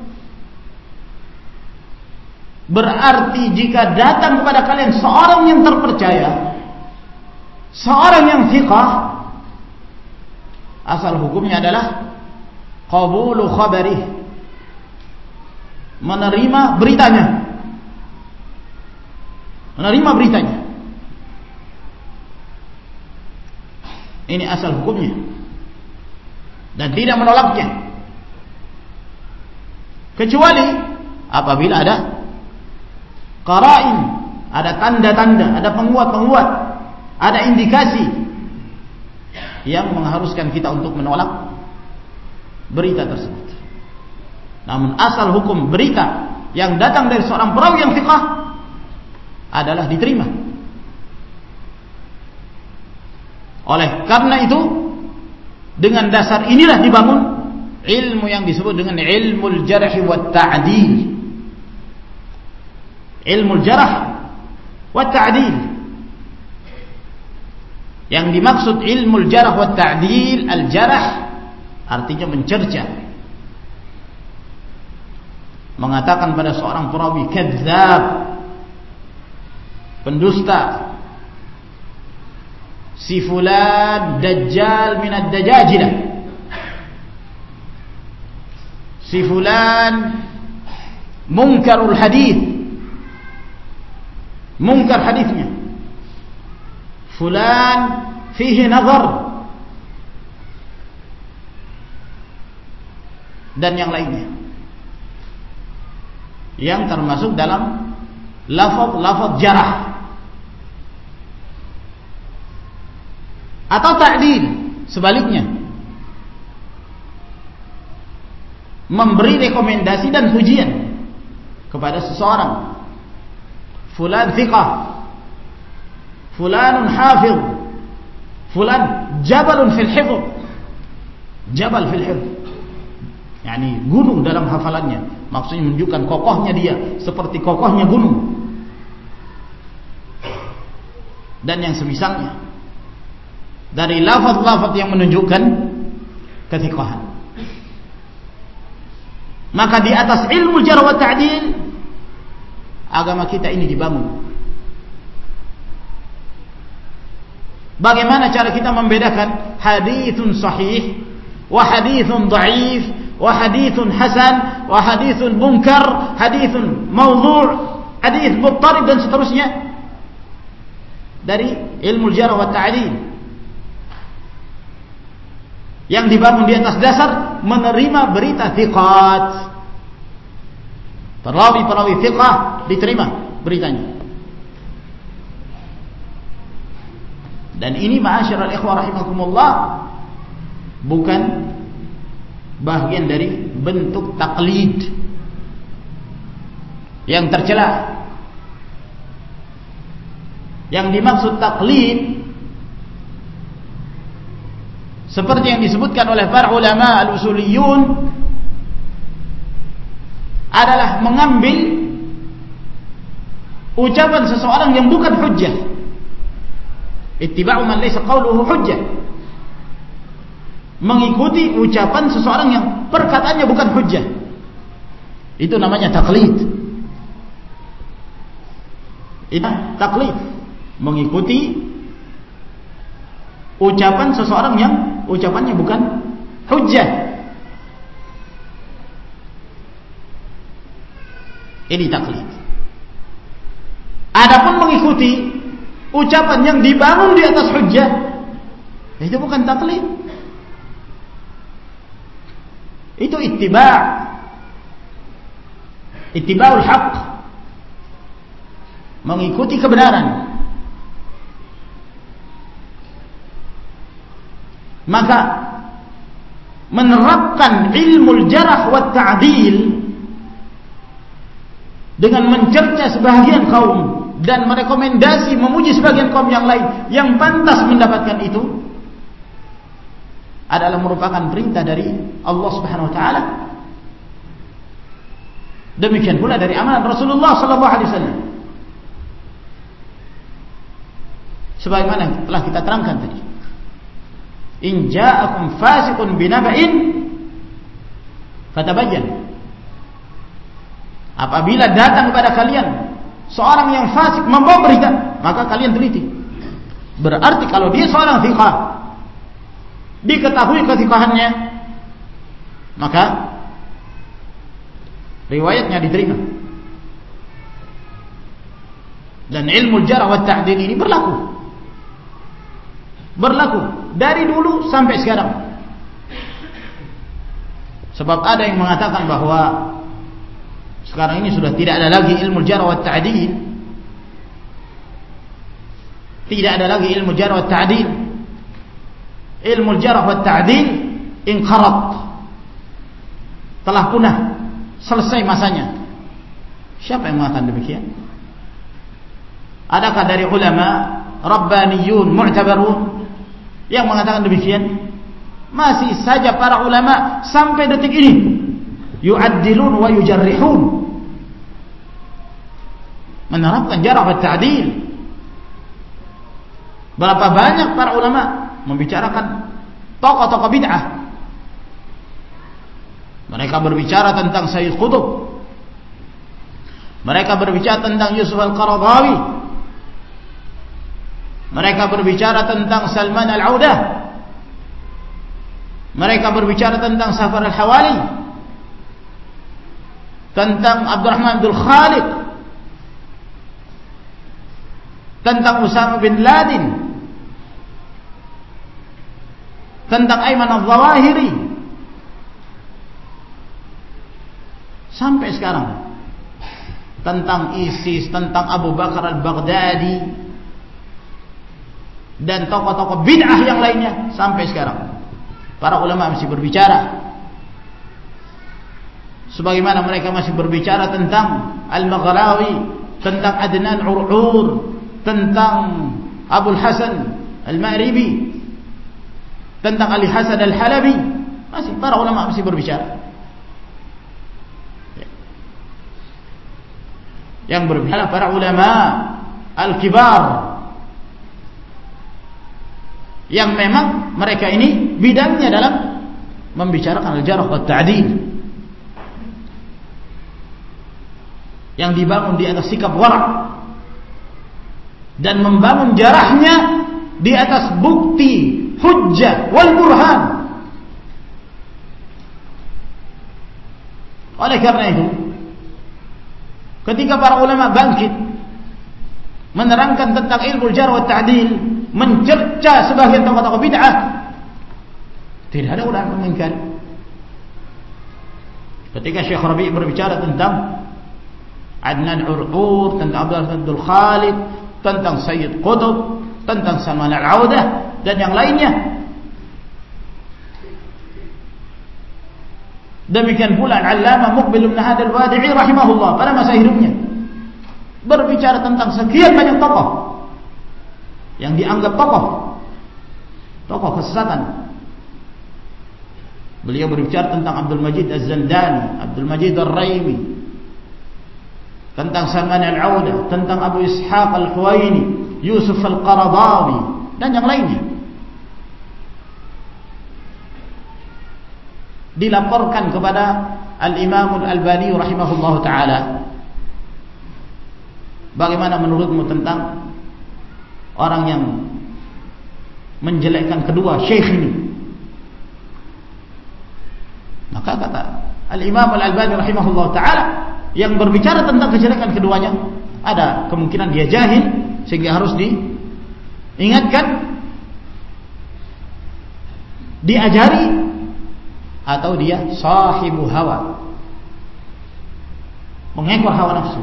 berarti jika datang kepada kalian seorang yang terpercaya, seorang yang thiqah, asal hukumnya adalah qabulu khabarih, menerima beritanya, menerima beritanya. Ini asal hukumnya, dan tidak menolaknya, kecuali apabila ada qara'in, ada tanda-tanda, ada penguat-penguat, ada indikasi yang mengharuskan kita untuk menolak berita tersebut. Namun asal hukum berita yang datang dari seorang perawi yang thiqah adalah diterima. Oleh karena itu, dengan dasar inilah dibangun ilmu yang disebut dengan ilmul jarh wa ta'dil. Ilmu jarh wa ta'dil. Yang dimaksud ilmu jarh wa ta'dil, al-jarh artinya mencerca, mengatakan pada seorang perawi kadzdzab, pendusta, si fulan dajjal min ad-dajajilah, si fulan munkarul hadith, munkar hadithnya, fulan fihi nazar, dan yang lainnya, yang termasuk dalam lafaz-lafaz jarah atau ta'dil. Sebaliknya, memberi rekomendasi dan pujian kepada seseorang. Fulan thiqah, fulanun hafiz, fulan jabalun fil hifz. Jabal fil hifz, yakni gunung dalam hafalannya, maksudnya menunjukkan kokohnya dia seperti kokohnya gunung, dan yang semisalnya dari lafaz-lafaz yang menunjukkan kethiqahan. Maka di atas ilmu jarh wa ta'dil agama kita ini dibangun. Bagaimana cara kita membedakan hadithun sahih wa hadithun dhaif wa hadithun hasan wa hadithun munkar, hadithun maudhu', hadith muttarib, dan seterusnya dari ilmu jarh wa ta'dil yang dibangun di atas dasar menerima berita thiqat. Perawi-perawi thiqah diterima beritanya. Dan ini ma'asyiral ikhwah rahimakumullah bukan bahagian dari bentuk taklid yang tercela. Yang dimaksud taklid seperti yang disebutkan oleh para ulama al-usuliyun adalah mengambil ucapan seseorang yang bukan hujjah. Ittiba'u man laysa qawluhu hujjah, mengikuti ucapan seseorang yang perkataannya bukan hujjah, itu namanya taklid. Itu taklid, mengikuti ucapan seseorang yang ucapannya bukan hujjah. Ini taklid. Adapun mengikuti ucapan yang dibangun di atas hujjah, itu bukan taklid. Itu ittiba'. Ittiba'ul haqq, mengikuti kebenaran. Maka menerapkan ilmu jarh wa ta'dil dengan mencerca sebagian kaum dan merekomendasi memuji sebagian kaum yang lain yang pantas mendapatkan itu adalah merupakan perintah dari Allah Subhanahu wa taala. Demikian pula dari amalan Rasulullah sallallahu alaihi wasallam. Sebagaimana telah kita terangkan tadi. In ja'akum fasiqun binaba'in fatabayyan. Apabila datang kepada kalian seorang yang fasik membawa berita, maka kalian teliti. Berarti kalau dia seorang thiqah, diketahui kethiqahannya, maka riwayatnya diterima. Dan ilmu jarh wa ta'dil ini berlaku. Berlaku dari dulu sampai sekarang. Sebab ada yang mengatakan bahwa sekarang ini sudah tidak ada lagi ilmu jarh wa ta'dil. Tidak ada lagi ilmu jarh wa ta'dil. Ilmu jarh wa ta'dil inqarat. Telah punah, selesai masanya. Siapa yang mengatakan demikian? Adakah dari ulama rabbaniyun mu'tabarun yang mengatakan demikian? Masih saja para ulama sampai detik ini yu'addilun wa yujarrihun, menerapkan jarh wa ta'dil. Berapa banyak para ulama membicarakan tokoh-tokoh bid'ah. Mereka berbicara tentang Sayyid Qutb, mereka berbicara tentang Yusuf Al-Qaradawi, mereka berbicara tentang Salman Al-Audah, mereka berbicara tentang Safar Al-Hawali, tentang Abdurrahman Abdul Khaliq, tentang Usama bin Laden, tentang Ayman Al-Zawahiri, sampai sekarang tentang ISIS, tentang Abu Bakar Al-Baghdadi dan tokoh-tokoh bid'ah yang lainnya. Sampai sekarang para ulama masih berbicara. Sebagaimana mereka masih berbicara tentang Al-Maghrawi, tentang Adnan Ur'ur, tentang Abul Hasan Al-Ma'ribi, tentang Ali Hasan Al-Halabi. Masih para ulama masih berbicara. Yang berbicara para ulama al-kibar, yang memang mereka ini bidangnya dalam membicarakan al-jarh wa ta'dil, yang dibangun di atas sikap wara' dan membangun jarahnya di atas bukti, hujjah wal burhan. Oleh karena itu, ketika para ulama bangkit menerangkan tentang ilmu jarh wa ta'dil, mencerca sebagian tokoh-tokoh bid'ah, tidak ada ulama mengingkari. Ketika Syekh Rabi' berbicara tentang Adnan Ur'ur, tentang Abdul Khaliq, tentang Sayyid Qutb, tentang Salman Al-Audah dan yang lainnya. Demikian pula Al-Allamah Muqbil bin Hadi Al-Wadi'i rahimahullah pada masa hidupnya berbicara tentang sekian banyak tokoh yang dianggap tokoh tokoh kesesatan. Beliau berbicara tentang Abdul Majid Az-Zandani, Abdul Majid Ar-Raimi, tentang Salman Al-Audah, tentang Abu Ishaq Al-Huwaini, Yusuf Al-Qaradawi dan yang lainnya. Dilaporkan kepada Al-Imam Al-Albani rahimahullah ta'ala bagaimana menurutmu tentang orang yang menjelekkan kedua syekh ini? Maka kata Al-Imam Al-Albani rahimahullah ta'ala, yang berbicara tentang kejelekan keduanya, ada kemungkinan dia jahil sehingga harus diingatkan, diajari, atau dia sahibu hawa, mengekor hawa nafsu.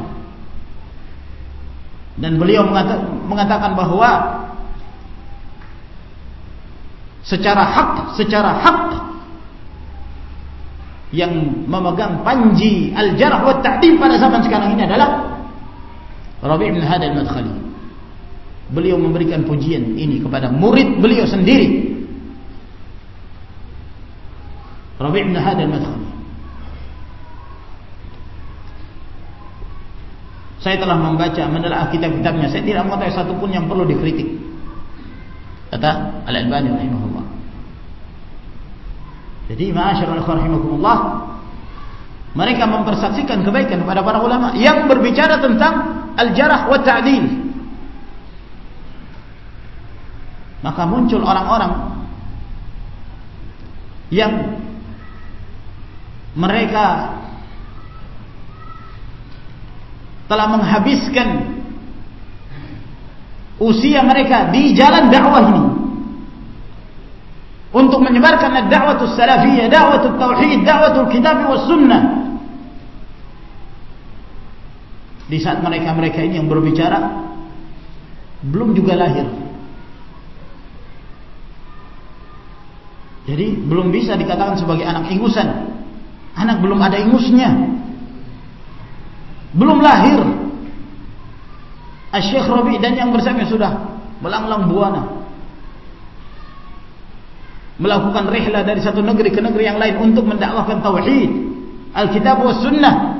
Dan beliau mengatakan bahwa secara hak, secara hak yang memegang panji al-jarh wa ta'dil pada zaman sekarang ini adalah Rabi' bin Hadi al-Madkhali. Beliau memberikan pujian ini kepada murid beliau sendiri, Rabi' bin Hadi al-Madkhali. Saya telah membaca, menelaah kitab-kitabnya, saya tidak mengetahui satu pun yang perlu dikritik, kata Al-Albani rahimahullah. Jadi ma'asyiral ikhwan rahimakumullah, mereka mempersaksikan kebaikan kepada para ulama yang berbicara tentang al-jarh wa ta'dil. Maka muncul orang-orang yang mereka telah menghabiskan usia mereka di jalan dakwah ini untuk menyebarkan ad-da'watus salafiyah, da'watut tauhid, da'watul kitab was sunnah. Di saat mereka-mereka ini yang berbicara belum juga lahir, jadi belum bisa dikatakan sebagai anak ingusan. Anak belum ada ingusnya, belum lahir. Asy-Syaikh Rabi' dan yang bersamanya sudah melanglang buana, melakukan rihlah dari satu negeri ke negeri yang lain untuk mendakwahkan tauhid, Alkitab was sunnah.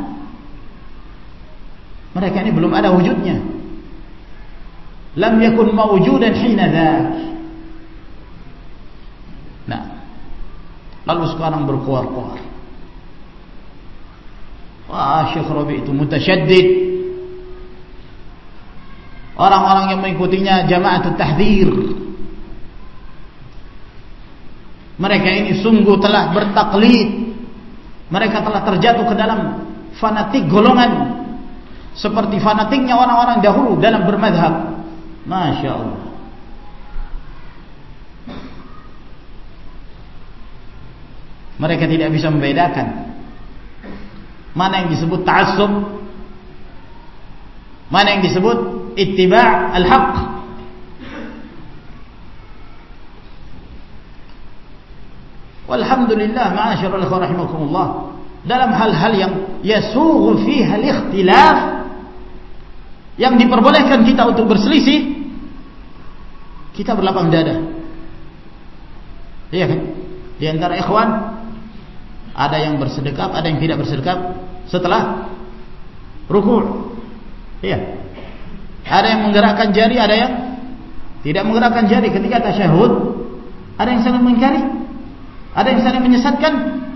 Mereka ini belum ada wujudnya. Lam yakun mawjudan hina dzak. Nah, lalu sekarang berkuar-kuar, wah, Syekh Rabi' itu mutasyaddid. Orang-orang yang mengikutinya Jama'atut Tahdhir, mereka ini sungguh telah bertaklid. Mereka telah terjatuh ke dalam fanatik golongan, seperti fanatiknya orang-orang dahulu dalam bermadhab. Masya Allah. Mereka tidak bisa membedakan mana yang disebut ta'assub, mana yang disebut ittiba' al-haq. Walhamdulillah ma'asyiral ikhwan rahimakumullah, dalam hal-hal yang yasughu fiha al-ikhtilaf, yang diperbolehkan kita untuk berselisih, kita berlapang dada. Iya kan? Di antara ikhwan ada yang bersedekap, ada yang tidak bersedekap setelah rukuk. Iya. Ada yang menggerakkan jari, ada yang tidak menggerakkan jari ketika tasyahud. Ada yang saling mengingkari, ada yang saling menyesatkan.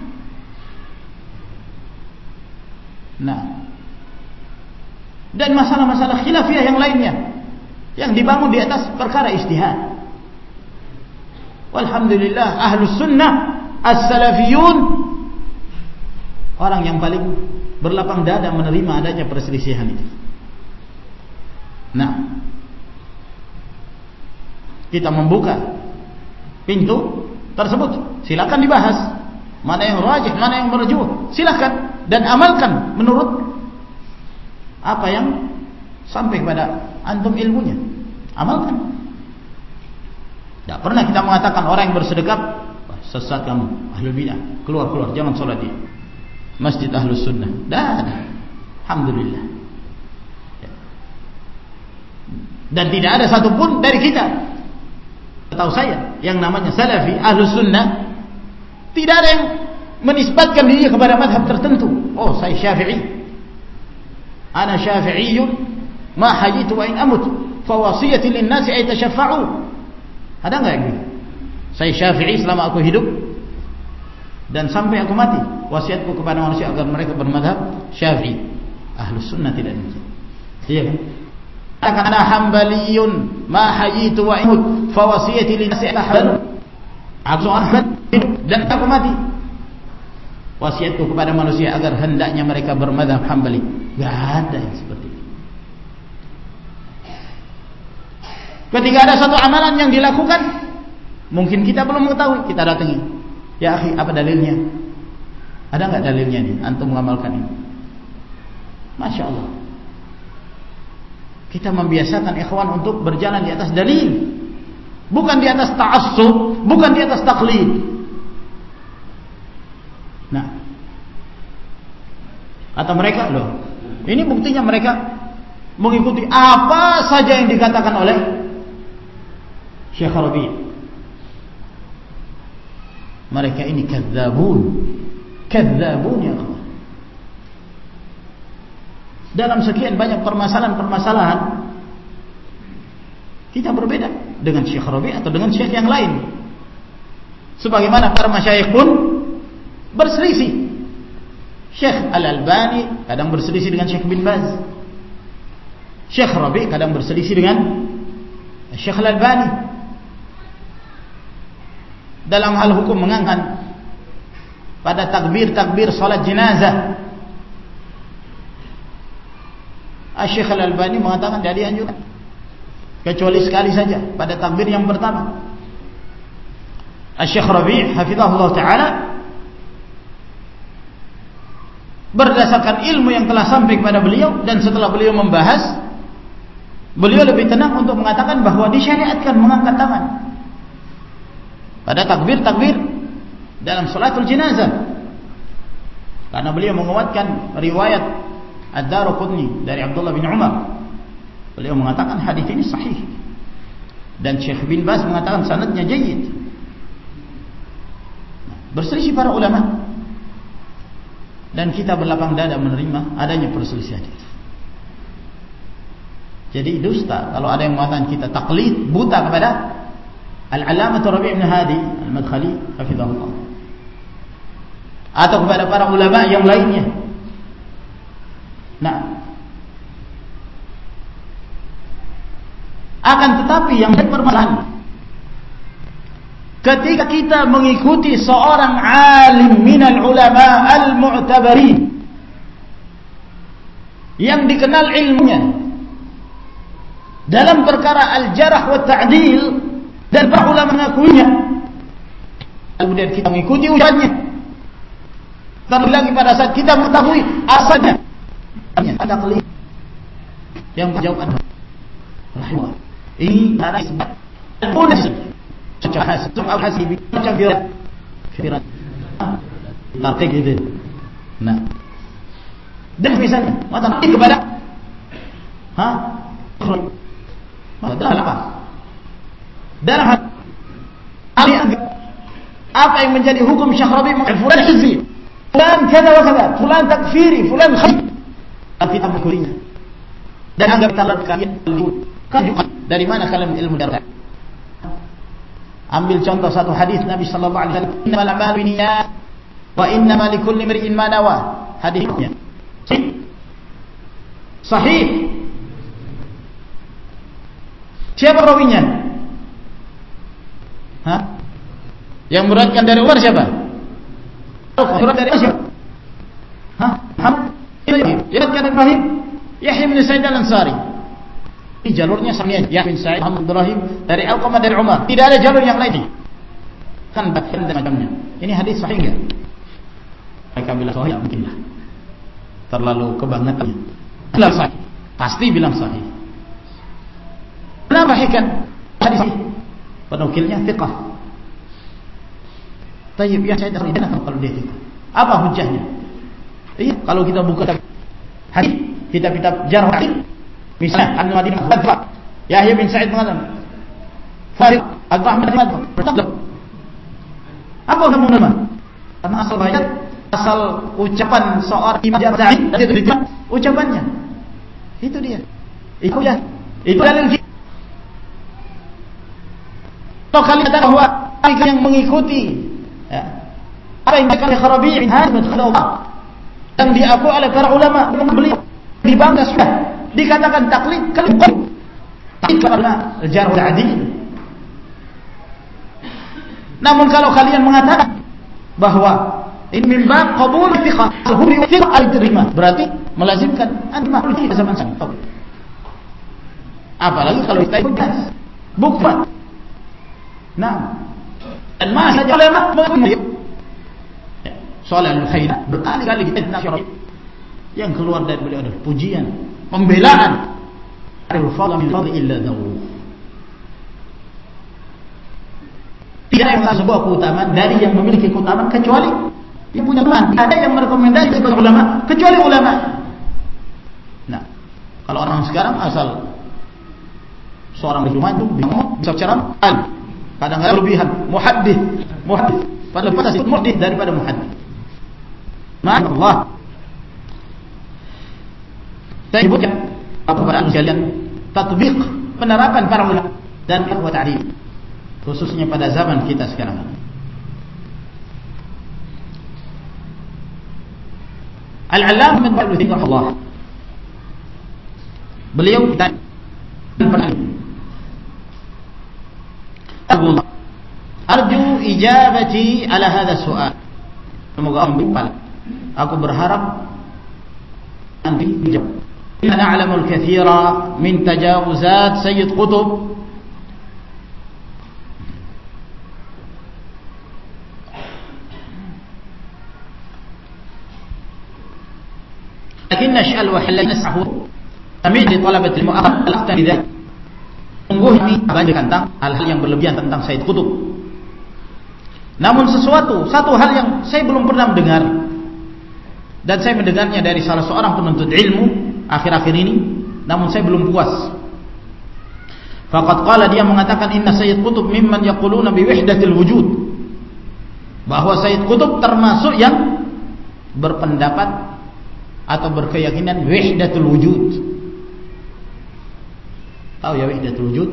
Nah, dan masalah-masalah khilafiyah yang lainnya yang dibangun di atas perkara ijtihad. Walhamdulillah ahlus sunnah as-salafiyun, orang yang paling berlapang dada menerima adanya perselisihan itu. Nah, kita membuka pintu tersebut, silakan dibahas mana yang rajih, mana yang marjuh, silakan dan amalkan menurut apa yang sampai kepada antum ilmunya, amalkan. Tidak pernah kita mengatakan orang yang bersedekap sesat kamu, ahlul bidah, keluar keluar, jangan sholat di masjid ahlus sunnah. Dan alhamdulillah, dan tidak ada satupun dari kita, tahu saya, yang namanya salafi ahlus sunnah, tidak ada yang menisbatkan dirinya kepada madhab tertentu. Oh, saya syafi'i, ana syafi'iyun ma hayitu wa in amut fa wasiyati lin nasi ay tashaffa'u. Ada enggak yang gitu? Saya syafi'i selama aku hidup dan sampai aku mati, wasiatku kepada manusia agar mereka bermadhab syafi'i. Ahlus sunnah tidak demikian. Iya kan? Katakan ana hambaliyun ma hayitu wa imut fa wasiyati li nasi ahmad. Aku Ahmad dan aku mati. Wasiatku kepada manusia agar hendaknya mereka bermadzhab Hambali. Enggak ada yang seperti itu. Ketika ada satu amalan yang dilakukan, mungkin kita belum mengetahui, kita datangi. Ya akhi, apa dalilnya? Ada enggak dalilnya nih? Antum mengamalkan ini. Masya Allah. Kita membiasakan ikhwan untuk berjalan di atas dalil, bukan di atas ta'assub, bukan di atas taklid. Nah, kata mereka, loh, ini buktinya mereka mengikuti apa saja yang dikatakan oleh Syekh Rabi'. Mereka ini kadzabun, kadzabun ya Allah. Dalam sekian banyak permasalahan-permasalahan kita berbeda dengan Syekh Rabi' atau dengan syekh yang lain. Sebagaimana para masyayikh pun berselisih. Syekh Al-Albani kadang berselisih dengan Syekh bin Baz. Syekh Rabi' kadang berselisih dengan Syekh Al-Albani dalam hal hukum mengangkat pada takbir-takbir salat jenazah. Syekh Al-Albani mengatakan tidak dianjurkan kecuali sekali saja pada takbir yang pertama. Syekh Rabi' hafizahullah taala berdasarkan ilmu yang telah sampai kepada beliau dan setelah beliau membahas, beliau lebih tenang untuk mengatakan bahwa disyariatkan mengangkat tangan pada takbir-takbir dalam salatul jenazah, karena beliau menguatkan riwayat Ad-Daraqutni dari Abdullah bin Umar. Beliau mengatakan hadis ini sahih, dan Syekh bin Baz mengatakan sanadnya jayyid. Berselisih para ulama, dan kita berlapang dada menerima adanya perselisihan itu. Jadi dusta kalau ada yang mengatakan kita taklid, buta kepada Al-Allamah Rabi' bin Hadi Al-Madkhali hafizahullah, atau kepada para ulama yang lainnya. Nah, akan tetapi yang jadi permasalahan, ketika kita mengikuti seorang alim minal ulama al-mu'tabarin yang dikenal ilmunya dalam perkara al-jarh wa ta'dil, dan para ulama mengakuinya, kemudian kita mengikuti ucapannya, terlebih lagi pada saat kita mengetahui asalnya, ada kelih yang menjawab rahimah ini adalah sebab bonus cahas soal hasibi macam kira kira tarikh gitu. Nah, dan misalnya mata kepada ha dalam apa dalam apa yang menjadi hukum Syekh Rabi' fulan hizbi, fulan kada wa kada, fulan takfiri, fulan khair, kita mengikutinya dan anggap talab kalian dari mana kalian ilmu darah. Ambil contoh satu hadis Nabi sallallahu alaihi wasallam, innamal a'malu binniyat wa innamal likulli imrin ma nawa. Hadisnya sahih. Siapa rawinya? Hah? Yang meriwayatkan dari Umar siapa? Meriwayatkan dari siapa? Hah? Muhammad Yahya bin Ibrahim, Yahya bin Sa'id al-Ansari. Ini jalurnya sama, Yahya bin Sa'id Muhammad Ibrahim dari Al-Qamah dari Umar. Tidak ada jalur yang lain. Kan bagian dan macamnya. Ini hadis sahih enggak? Mereka bilang sahih, mungkinlah. Terlalu kebangetan. Bilang sahih. Pasti bilang sahih. Kenapa hikan hadis ini? Penukilnya thiqah. Tayyib, ya saya dari mana kalau dia thiqah? Apa hujahnya? Iya, kalau kita buka hadis, kitab-kitab jarh hadis, misalnya An-Madinah Fadfa, Yahya bin Sa'id mengatakan Farid Al-Rahman Fadfa. Apa nama? Karena asal bayat, asal ucapan seorang imam Sa'id itu diterima ucapannya. Itu dia. Itu ya. Itu dalil. Kalau kalian katakan bahwa mereka yang mengikuti ya, apa yang dikatakan Syekh Rabi' bin Hadi yang diakui oleh para ulama beliau dibangga sudah dikatakan taklid, kalian Tapi karena jarh ta'dil. Namun kalau kalian mengatakan bahwa ini min bab qabul thiqah, al-huri thiqah al-terima, berarti melazimkan anda di zaman sekarang. Apalagi kalau kita jelas bukti. Nah, dan masa ulama mengenai soal al-khayr berkali-kali kita nasyar yang keluar dari beliau adalah pujian, pembelaan. Al-fadl min fadl illa dawu. Tidak ada sebuah keutamaan dari yang memiliki keutamaan kecuali yang punya Tuhan. Tidak ada yang merekomendasi sebagai ulama kecuali ulama. Nah, kalau orang sekarang asal seorang ilmuwan itu bisa ceramah, kadang-kadang lebihan, muhaddits, muhaddits, padahal pasti muhaddits daripada muhaddits. Ma'allah. Saya sebutkan kepada kalian tatbiq penerapan para ulama dan wa ta'rif khususnya pada zaman kita sekarang. Al-Allamah bin Ba'al rahimahullah, beliau dan arju ijabati ala hadha su'al. Semoga Allah, aku berharap nanti dijawab. Inna na'lamu al-kathira min tajawuzat Sayyid Qutb lakin nash'al wa halal nas'ahu amin li talabat al-mu'akhad al-akhtar bidzalik. Sungguh kami banyak tentang hal-hal yang berlebihan tentang Sayyid Qutb. Namun sesuatu, satu hal yang saya belum pernah mendengar dan saya mendengarnya dari salah seorang penuntut ilmu akhir-akhir ini, namun saya belum puas. Faqad qala, dia mengatakan inna Sayyid Qutb mimman yaquluna bi wahdatil wujud, bahwa Sayyid Qutb termasuk yang berpendapat atau berkeyakinan wahdatul wujud. Tahu ya wahdatul wujud?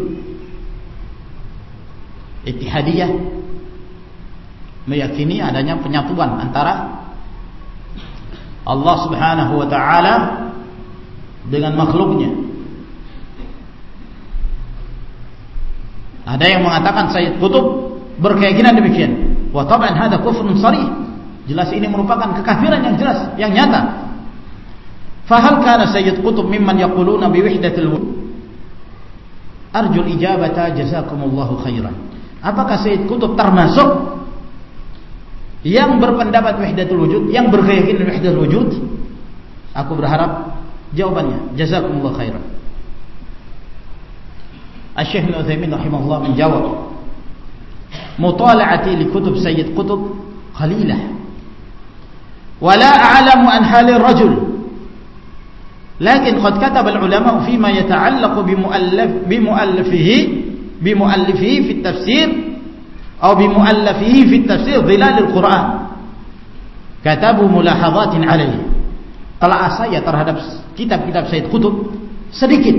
Ittihadiyah, meyakini adanya penyatuan antara Allah Subhanahu wa ta'ala dengan makhluknya. Ada yang mengatakan Sayyid Qutb berkeyakinan demikian. Wa tab'an hadha kufrun sharih. Jelas ini merupakan kekafiran yang jelas, yang nyata. Fahal kana Sayyid Qutb mimman yaquluna bi wahdatil wujud? Arjul ijabata jazakumullahu khairan. Apakah Sayyid Qutb termasuk yang berpendapat wahdatul wujud, yang berkeyakinan wahdatul wujud? Aku berharap jawabannya jazakumullah khairan. Asy-Syaikh Ibnu Utsaimin rahimahullah menjawab, mutala'ati li kutub Sayyid Qutb qalilah wa la a'lamu an halir rajul, lakin qad kataba al-ulama fi ma yata'allaqu bi mu'allaf bi mu'allifihi bi mu'allifihi fi at-tafsir atau bi mu'allifihi fi at-tafsir dhilal al-Qur'an, katabu mulahadhatin alayhi. Telah saya terhadap kitab-kitab Sayyid Qutb sedikit.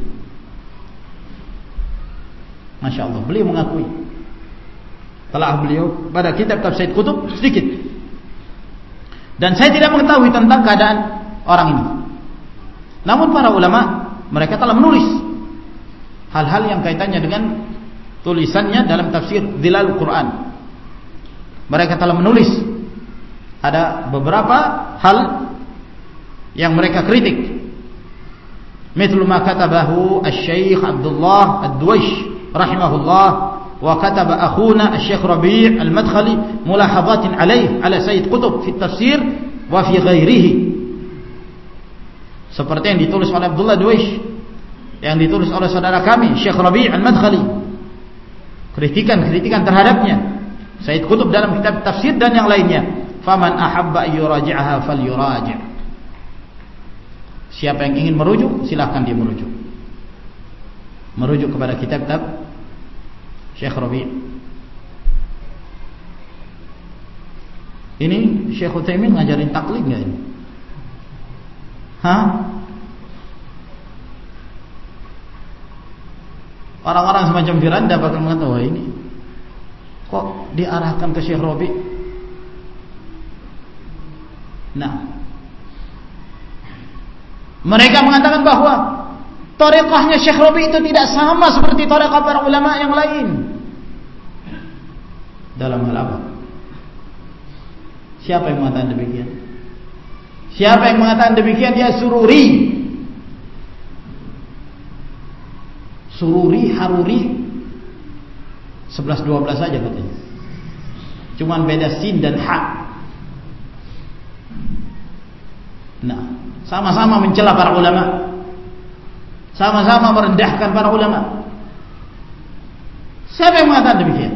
Masya Allah, beliau mengakui telah beliau pada kitab-kitab Sayyid Qutb sedikit, dan saya tidak mengetahui tentang keadaan orang ini. Namun para ulama mereka telah menulis hal-hal yang kaitannya dengan tulisannya dalam tafsir Dhilal Quran. Mereka telah menulis ada beberapa hal yang mereka kritik, mithlu ma katabahu asy-Syaikh Abdullah Ad-Duwaish rahimahullah wa kataba akhuna asy-Syaikh Rabi' Al-Madkhali mulahadhatin alaih ala Sayyid Qutb fi tafsir wa fi ghairihi, seperti yang ditulis oleh Abdullah Ad-Duwaish, yang ditulis oleh saudara kami Syekh Rabi' Al-Madkhali, kritikan-kritikan terhadapnya Sayyid Qutb dalam kitab tafsir dan yang lainnya. Faman ahabba yuraji'aha falyuraji'. Siapa yang ingin merujuk, silakan dia merujuk. Merujuk kepada kitab-kitab Syekh Rabi'. Ini Syekh Utsaimin ngajarin taklid enggak ini? Hah? Orang-orang semacam Firanda bakal mengatakan, wah ini kok diarahkan ke Syekh Rabi'? Nah, mereka mengatakan bahwa Thariqahnya Syekh Rabi' itu tidak sama seperti thariqah para ulama yang lain. Dalam hal apa? Siapa yang mengatakan demikian? Siapa yang mengatakan demikian? Dia Sururi. Sururi, Haruri sebelas dua belas saja katanya. Cuman beda sin dan ha. Nah, sama-sama mencela para ulama, sama-sama merendahkan para ulama. Siapa yang mengatakan demikian?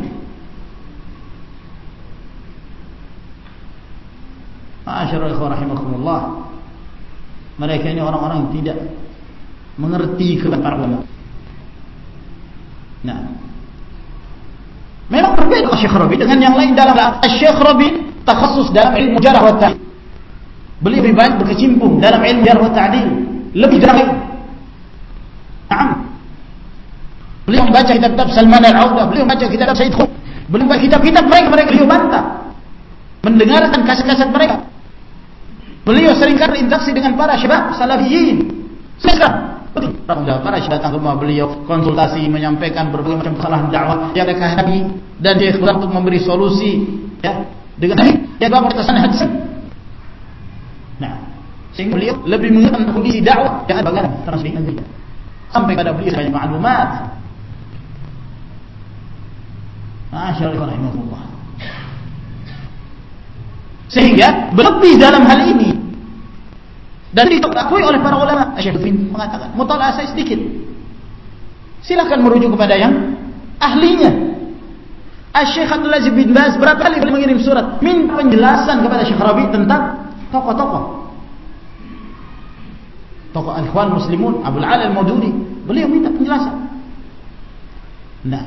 Ma'asyiral ikhwan rahimakumullah, mereka ini orang-orang yang tidak mengerti kepada para ulama. Nah, memang berbeda Syekh Rabi' dengan yang lain dalam Syekh Rabi' takhasus dalam ilmu jarh wa ta'dil. Beliau lebih banyak berkecimpung dalam ilmu jarh wa ta'dil, lebih dari Naam. Beliau membaca kitab-kitab Salman Al-Audah, beliau membaca kitab Said Qutb, beliau membaca kitab-kitab mereka, mereka beliau bantah, mendengarkan kaset-kaset mereka. Beliau sering kali interaksi dengan para syabab salafiyin. Sekarang betul, para syabab datang ke rumah beliau, konsultasi, menyampaikan berbagai macam kesalahan dakwah yang mereka hadapi, dan dia ikhlas untuk memberi solusi, ya, dengan dia bawa pertasan hadis. Nah, sehingga beliau lebih mengenal kondisi dakwah yang ada bagaimana transmisi nanti sampai pada beliau banyak maklumat. Masyaallah rahimahullah. Sehingga berlebih dalam hal ini, dan diakui oleh para ulama. Syekh bin mengatakan, mutalaah saya sedikit, silakan merujuk kepada yang ahlinya. Syekh Abdul Aziz bin Baz berapa kali mengirim surat minta penjelasan kepada Syekh Rabi' tentang tokoh-tokoh tokoh Al-Ikhwan Muslimun, Abdul Ala Al-Maududi. Beliau minta penjelasan. Nah,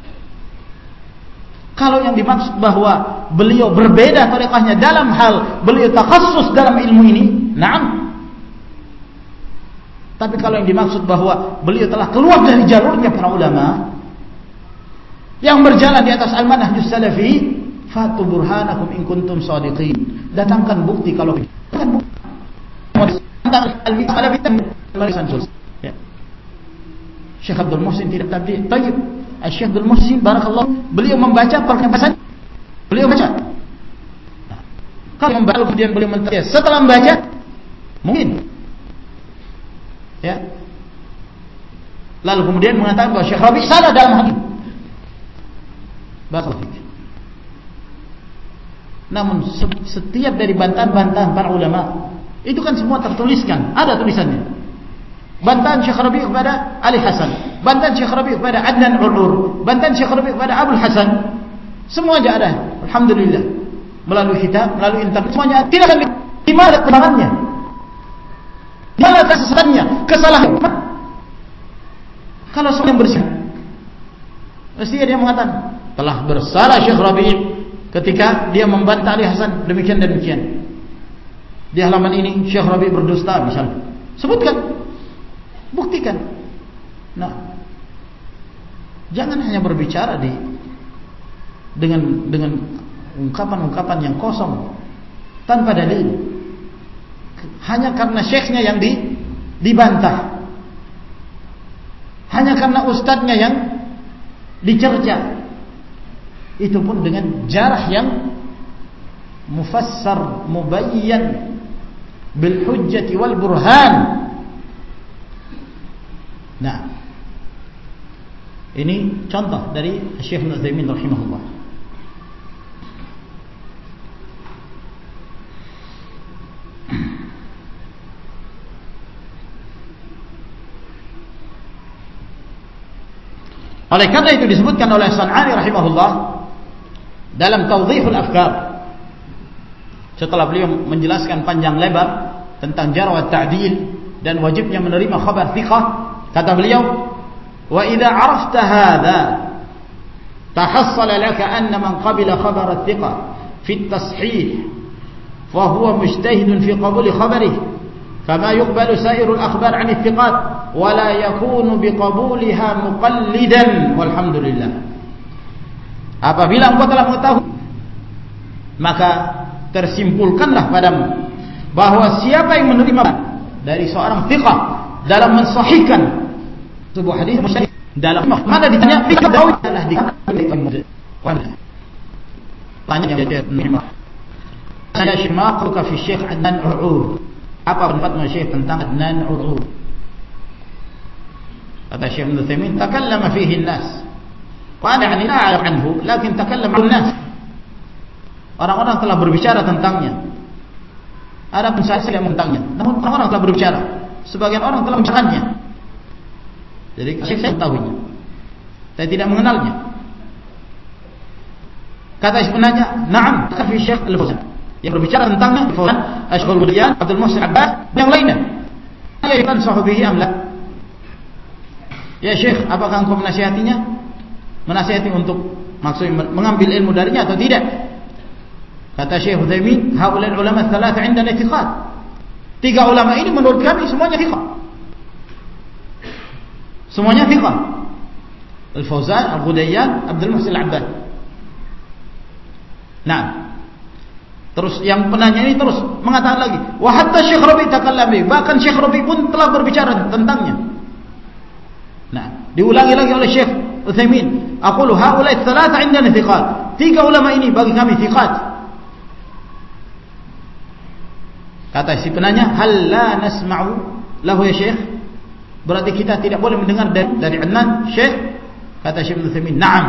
kalau yang dimaksud bahwa beliau berbeda thariqahnya dalam hal beliau takhassus dalam ilmu ini, na'am. Tapi kalau yang dimaksud bahwa beliau telah keluar dari jalurnya para ulama yang berjalan di atas al-manhajus salafi, fatu burhanakum in kuntum shadiqin. Datangkan bukti kalau datangkan bukti. Ya. Syekh Abdul Muhsin tidak tabdi'. Tayyib. Syekh Abdul Muhsin barakallahu, beliau membaca perkataan, beliau baca. Nah, kalau membaca kemudian beliau mentafsir, setelah membaca mungkin ya. Lalu kemudian mengatakan bahwa Syekh Rabi' salah dalam hal ini. Barakallahu. Namun setiap dari bantahan-bantahan para ulama itu kan semua tertuliskan, ada tulisannya. Bantahan Syekh Rabi' kepada Ali Hasan, bantahan Syekh Rabi' kepada Adnan Urur, bantahan Syekh Rabi' kepada Abdul Hasan, semuanya ada. Alhamdulillah, melalui kitab, melalui internet, semuanya ada. Tidak ada di mana kebenarannya, di mana kesesatannya, kesalahan. Kalau seorang yang bersih, mestinya dia mengatakan telah bersalah Syekh Rabi' ketika dia membantah Ali Hasan demikian dan demikian. Di halaman ini Syekh Rabi' berdusta misalnya, sebutkan, buktikan. Nah, jangan hanya berbicara di dengan dengan ungkapan-ungkapan yang kosong tanpa dalil, hanya karena syekhnya yang di, dibantah, hanya karena ustadznya yang dicerca. Itu pun dengan jarah yang mufassar, mubayyan bil hujjati wal burhan. Nah, ini contoh dari Syekh Ibnu Utsaimin rahimahullah. Oleh karena itu disebutkan oleh San'ani rahimahullah dalam Tawdhihul Afkar, setelah beliau menjelaskan panjang lebar tentang jarh wa ta'dil dan wajibnya menerima khabar thiqah, kata beliau, wa idza 'arafta hadza tahassala laka anna man qabila khabar thiqah fi at-tashih fa huwa mujtahidun fi qabuli khabarihi kama yuqbalu sairul akhbar 'an thiqat wa la yakunu biqabuliha muqallidan walhamdulillah. Apabila engkau telah mengetahui, maka tersimpulkanlah padamu bahwa siapa yang menerima dari seorang thiqah dalam mensahihkan sebuah hadis musyrik dalam mana ditanya adalah di tanya yang dia saya syemaquka fi Syekh Adnan Ur'ur, apa pendapat Syekh tentang Adnan Ur'ur? Kata Syekh Ibnu Utsaimin, takallama fihi an-nas wa ana la a'rif anhu lakin takallama an-nas, orang-orang telah berbicara tentangnya, ada pun saya tidak tentangnya, namun orang-orang telah berbicara, sebagian orang telah membicarakannya. Jadi saya tahunya, saya tidak mengenalnya. Kata sebenarnya, na'am, fi Syekh Al-Fauzan yang berbicara tentangnya, Fauzan, Asy-Syaikh Al-Budian, Abdul Muhsin Abbas, yang lainnya. Ya kan sahabihi amla. Ya Syekh, apakah engkau menasihatinya? Menasihati untuk maksudnya mengambil ilmu darinya atau tidak? Kata Syekh Utsaimin, haulal ulama tsalatsa 'indana thiqat. Tiga ulama ini menurut kami semuanya thiqat. Semuanya thiqat. Al-Fauzan, Al-Budian, Abdul Muhsin Abbas. Nah, terus yang penanya ini terus mengatakan lagi, wa hatta Syekh Rabi' takallam bi, bahkan Syekh Rabi' pun telah berbicara tentangnya. Nah, diulangi lagi oleh Syekh Utsaimin, aqulu haula'i tsalatsa 'indana thiqat. Tiga ulama ini bagi kami thiqat. Kata si penanya, hal la nasma'u lahu ya Syekh? Berarti kita tidak boleh mendengar dari, dari Adnan, Syekh? Kata Syekh Utsaimin, na'am.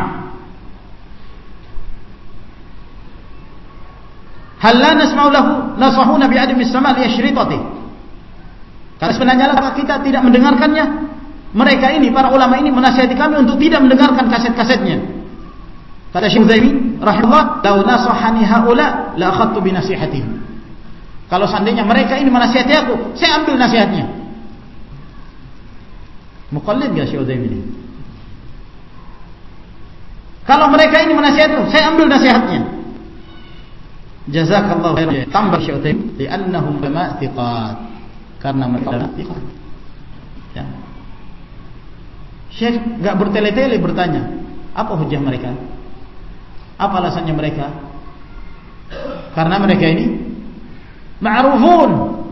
Hal la nasma'u lahu nasahuna bi adami as-sama' li ashritati. Karena sebenarnya lah kita tidak mendengarkannya. Mereka ini, para ulama ini menasihati kami untuk tidak mendengarkan kaset-kasetnya. Kata Syekh Utsaimin rahimahullah, "Law nasahani haula la akhadtu bi nasihatihim." Kalau seandainya mereka ini menasihati aku, saya ambil nasihatnya. Muqallid enggak Syekh Utsaimin ini? Kalau mereka ini menasihati aku, saya ambil nasihatnya. Jazakallahu khairan. Tambah Syekh Utsaimin, li'annahum ulama thiqat. Karena mereka ulama thiqat. Ya. Syekh enggak bertele-tele bertanya, apa hujah mereka? Apa alasannya mereka? Karena mereka ini ma'rufun.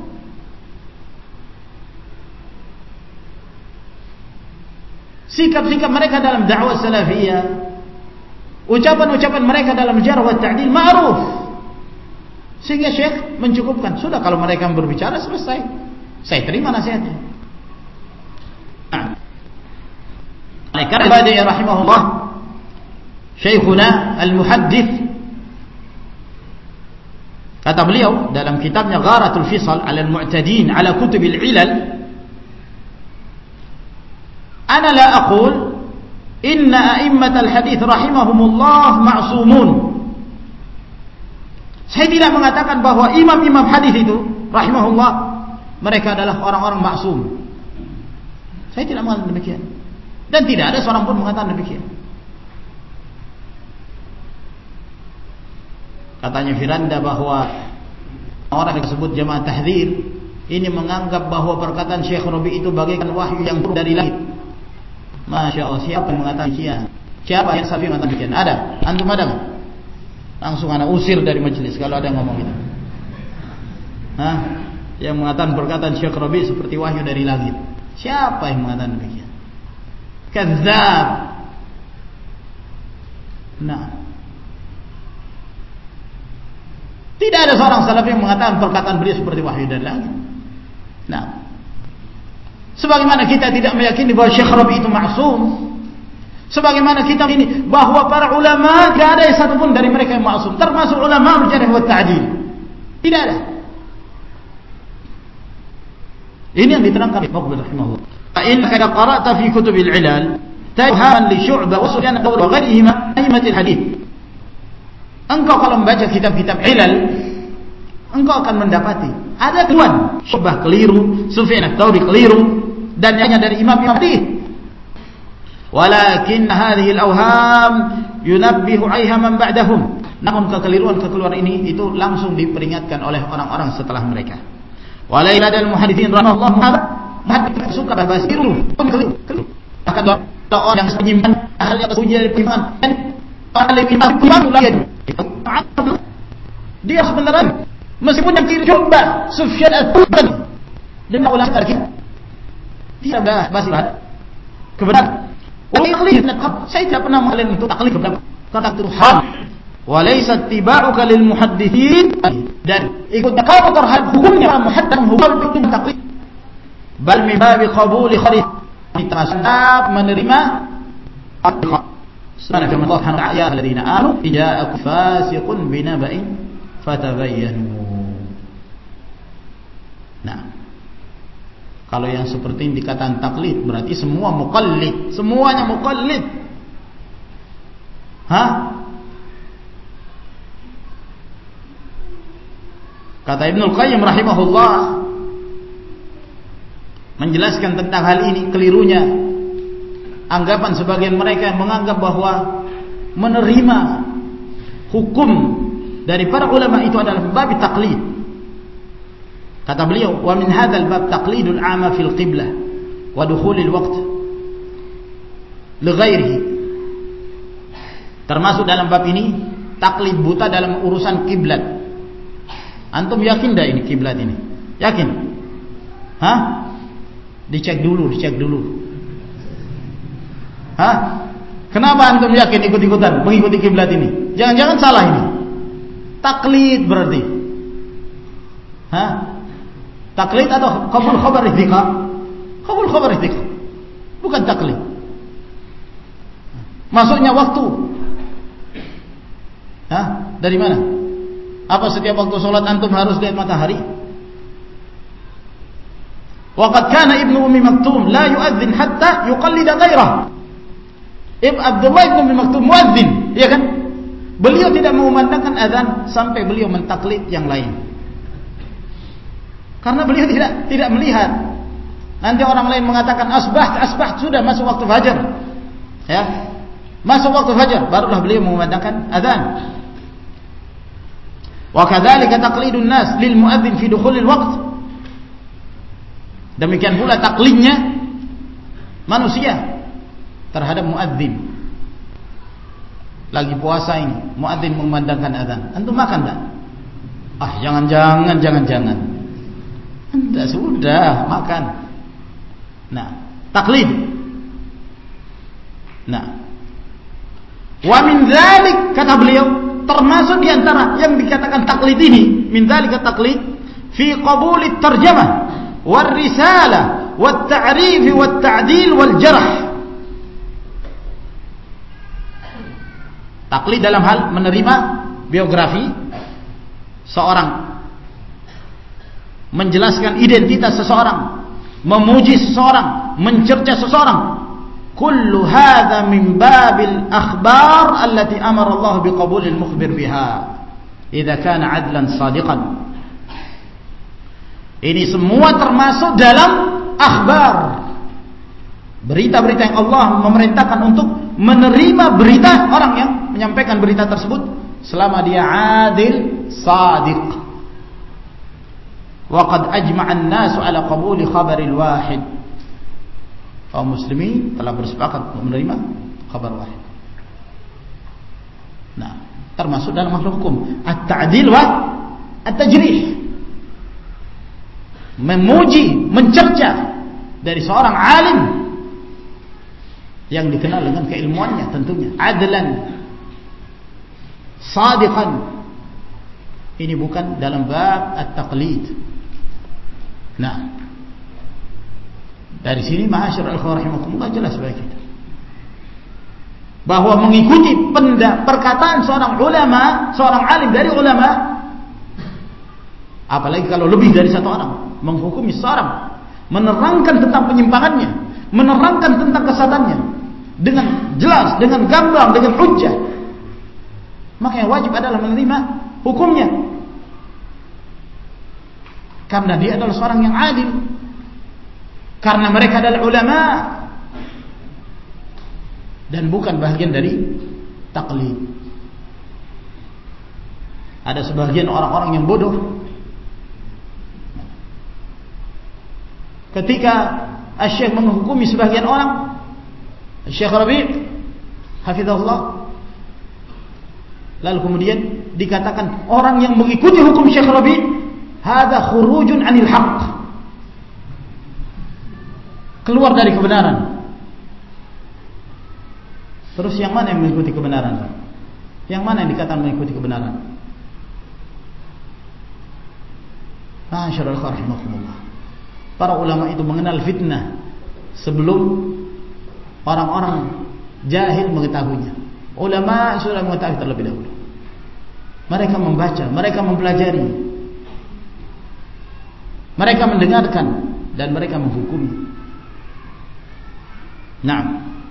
Sikap-sikap mereka dalam dakwah salafiyah, ucapan-ucapan mereka dalam jarh wa ta'dil ma'ruf. Sehingga Syekh mencukupkan, sudah kalau mereka berbicara selesai, saya terima nasihatnya. Nah, Al-Karibadi rahimahullah, Syekhuna Al-Muhaddits, kata beliau dalam kitabnya Gharatul Fisal 'ala al-Mu'tadin 'ala kutubil 'ilal, ana la aqul inna a'immatal hadits rahimahumullah ma'sumun. Saya tidak mengatakan bahwa imam-imam hadis itu rahimahullah mereka adalah orang-orang maksum. Saya tidak mengatakan demikian. Dan tidak ada seorang pun mengatakan demikian. Katanya Firanda bahwa orang yang disebut Jamaah Tahdzir ini menganggap bahwa perkataan Syekh Rabi' itu bagaikan wahyu yang turun dari langit. Masya Allah, siapa yang mengatakan demikian? Siapa yang sapi mengatakan demikian? Ada? Antum ada nggak? Langsung anak usir dari majelis kalau ada yang ngomong itu. Hah? Yang mengatakan perkataan Syekh Rabi' seperti wahyu dari langit. Siapa yang mengatakan demikian? Kadzdzab. Nah, tidak ada seorang salaf yang mengatakan perkataan beliau seperti wahyu dari langit. Nah, sebagaimana kita tidak meyakini bahwa Syekh Rabi' itu maksum, sebagaimana kita ini bahwa para ulama tidak ada yang satupun dari mereka yang maksum, termasuk ulama al-jarh wa ta'dil. Tidak ada. Ini yang diterangkan oleh Muqbil rahimahullah. Fa in kada qara'ta fi kutubil 'ilal tajhan li Syu'bah wa Sufyan wa ghairihima aimatil hadits. Engkau kalau membaca kitab-kitab ilal, engkau akan mendapati ada tuan Syu'bah keliru, Sufyan ats-Tsauri keliru, dan yang dari imam-imam hadis. Walakin hadhihi al-awham yunabbihu 'alaiha man ba'dahum. Namun kekeliruan-kekeliruan ini itu langsung diperingatkan oleh orang-orang setelah mereka. Walaila dal muhadditsin rahimahullah muhaddits suka bahasa keliru, keliru. Bahkan orang yang menyimpan hal yang sesuai dari iman dan alim iman lagi. Dia sebenarnya meskipun yang kiri coba Sufyan ats-Tsauri dan ulama kita tidak bahas bahas kebenaran. Saya tidak pernah mengatakan untuk taklid kebenaran. Kata Tuhan, walaysa ittiba'uka lil muhaddithin, dan ikut kau terhadap hukumnya muhaddits hukum itu taklid. Bal min babi qabuli kharif, termasuk menerima Subhanahu wa ta'ala ya alladziina aamanu ja'akum fasiqun binaba'in fatabayyanu. Nah, kalau yang seperti ini dikatakan taklid berarti semua muqallid, semuanya muqallid. Hah? Kata Ibnul Qayyim rahimahullah menjelaskan tentang hal ini, kelirunya anggapan sebagian mereka yang menganggap bahwa menerima hukum dari para ulama itu adalah bab taklid. Kata beliau, wa min hadzal bab taqlidul a'ma fil qiblah wa dukhulil waqt li ghairihi. Termasuk dalam bab ini taklid buta dalam urusan kiblat. Antum yakin dah ini kiblat ini? Yakin? Hah? Dicek dulu, dicek dulu. Hah? Kenapa antum yakin ikut-ikutan mengikuti kiblat ini? Jangan-jangan salah ini. Taklid berarti. Hah? Taklid atau qabul khabar thiqa? Qabul khabar thiqa. Bukan taklid. Masuknya waktu. Hah? Dari mana? Apa setiap waktu sholat antum harus lihat matahari? Waqad kana Ibnu Ummi Maktum la yu'adzin hatta yuqallida ghairah. Ibn Abdullah Ibnu Ummi Maktum muadzin, ya kan? Beliau tidak mengumandangkan azan sampai beliau mentaklid yang lain. Karena beliau tidak tidak melihat. Nanti orang lain mengatakan asbah, asbah sudah masuk waktu fajar. Ya. Masuk waktu fajar barulah beliau mengumandangkan azan. Wa kadzalika taqlidun nas lil muadzin fi dukhulil waqt. Demikian pula taklidnya manusia terhadap muadzin. Lagi puasa ini, muadzin mengumandangkan azan. Antum makan enggak? Ah, jangan-jangan, jangan-jangan. Anda sudah makan. Nah, taklid. Nah, wa min dzalik, kata beliau, termasuk di antara yang dikatakan taklid ini, min dzalika taklid fi qabulit tarjamah war risalah wat ta'rif wat ta'dil wal jarh. Taklid dalam hal menerima biografi seorang, menjelaskan identitas seseorang, memuji seseorang, mencerca seseorang. Kullu hadza min babil akhbar allati amara Allah biqabulil mukhbir biha idza kana adlan sadiqan. Ini semua termasuk dalam akhbar, berita-berita yang Allah memerintahkan untuk menerima berita orang yang menyampaikan berita tersebut selama dia adil sadiq. Waqad ajma'an nasu ala qabuli khabaril wahid. Kaum muslimin telah bersepakat untuk menerima khabar wahid. Nah, termasuk dalam makhluk hukum at-ta'dil wa at-tajrih. Memuji, mencerca dari seorang alim yang dikenal dengan keilmuannya tentunya, adlan sadiqan. Ini bukan dalam bab at-taqlid. Nah, dari sini ma'asyiral ikhwan rahimakumullah jelas bagi kita bahwa mengikuti penda, perkataan seorang ulama, seorang alim dari ulama, apalagi kalau lebih dari satu orang, menghukumi seorang, menerangkan tentang penyimpangannya, menerangkan tentang kesadannya dengan jelas, dengan gamblang, dengan hujjah, maka yang wajib adalah menerima hukumnya, karena dia adalah seorang yang adil, karena mereka adalah ulama dan bukan bagian dari taklid. Ada sebagian orang-orang yang bodoh ketika Asy-Syaikh menghukumi sebagian orang, Syekh Rabi' hafizahullah, lalu kemudian dikatakan orang yang mengikuti hukum Syekh Rabi' hadza khurujun 'anil haqq, keluar dari kebenaran. Terus yang mana yang mengikuti kebenaran? Yang mana yang dikatakan mengikuti kebenaran? Masyaallah rahimakumullah. Para ulama itu mengenal fitnah sebelum orang-orang jahil mengetahuinya. Ulama sudah mengetahui terlebih dahulu. Mereka membaca, mereka mempelajari, mereka mendengarkan, dan mereka menghukumi. Naam.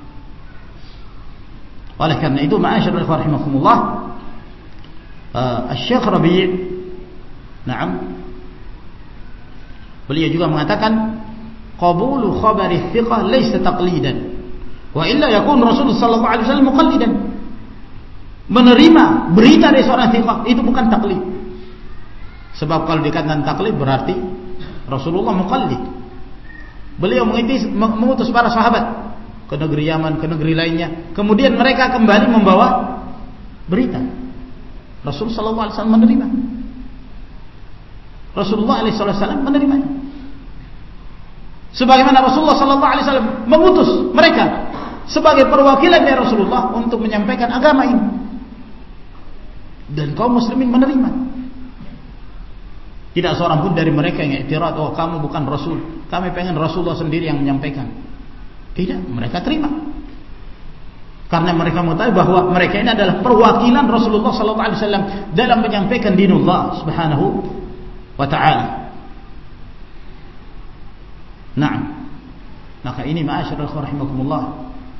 Oleh karena itu, ma'asyiral rahimakumullah, uh, Syekh Rabi', naam, beliau juga mengatakan qabulu khabari thiqah laysa taqlidan wa illa yakun Rasul sallallahu alaihi wasallam muqallidan. Menerima berita dari seorang thiqah itu bukan taklid. Sebab kalau dikatakan taklid berarti Rasulullah muqallid. Beliau mengutus, mengutus para sahabat ke negeri Yaman, ke negeri lainnya, kemudian mereka kembali membawa berita. Rasul sallallahu alaihi wasallam menerima. Rasulullah alaihi wasallam menerimanya. Sebagaimana Rasulullah sallallahu alaihi wasallam mengutus mereka sebagai perwakilan dari Rasulullah untuk menyampaikan agama ini. Dan kaum muslimin menerima. Tidak seorang pun dari mereka yang i'tirad, oh kamu bukan Rasul, kami pengen Rasulullah sendiri yang menyampaikan. Tidak, mereka terima. Karena mereka mengetahui bahwa mereka ini adalah perwakilan Rasulullah sallallahu alaihi wasallam dalam menyampaikan dinullah subhanahu wa ta'ala. Naam. Maka ini ma'asyiral rahimakumullah,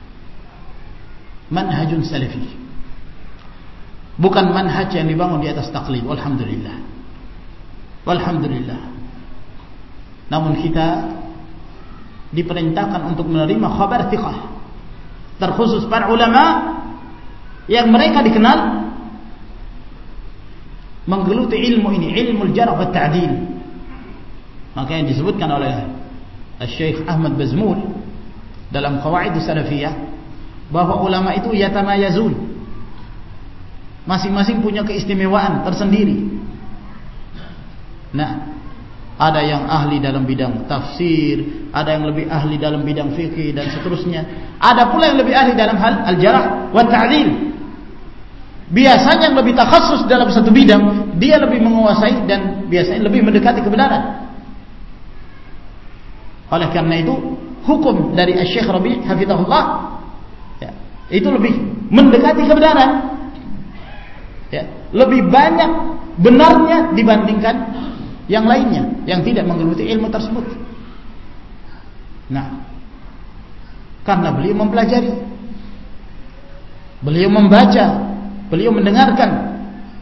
manhajun salafi. Bukan manhaj yang dibangun di atas taklid. Walhamdulillah. Walhamdulillah. Namun kita diperintahkan untuk menerima khabar thiqah, terkhusus para ulama yang mereka dikenal menggeluti ilmu ini, ilmu al-jarh wa ta'dil. Maka yang disebutkan oleh Syekh Ahmad Bazmul dalam Qawaid Salafiyah bahwa ulama itu yatamayazun, masing-masing punya keistimewaan tersendiri. Nah, ada yang ahli dalam bidang tafsir, ada yang lebih ahli dalam bidang fikih dan seterusnya. Ada pula yang lebih ahli dalam hal al-jarh wa ta'dil. Biasanya yang lebih takhasus dalam satu bidang, dia lebih menguasai dan biasanya lebih mendekati kebenaran. Oleh karena itu, hukum dari Syekh Rabi' hafizahullah, ya, itu lebih mendekati kebenaran, ya, lebih banyak benarnya dibandingkan yang lainnya yang tidak menggeluti ilmu tersebut. Nah, karena beliau mempelajari, beliau membaca, beliau mendengarkan,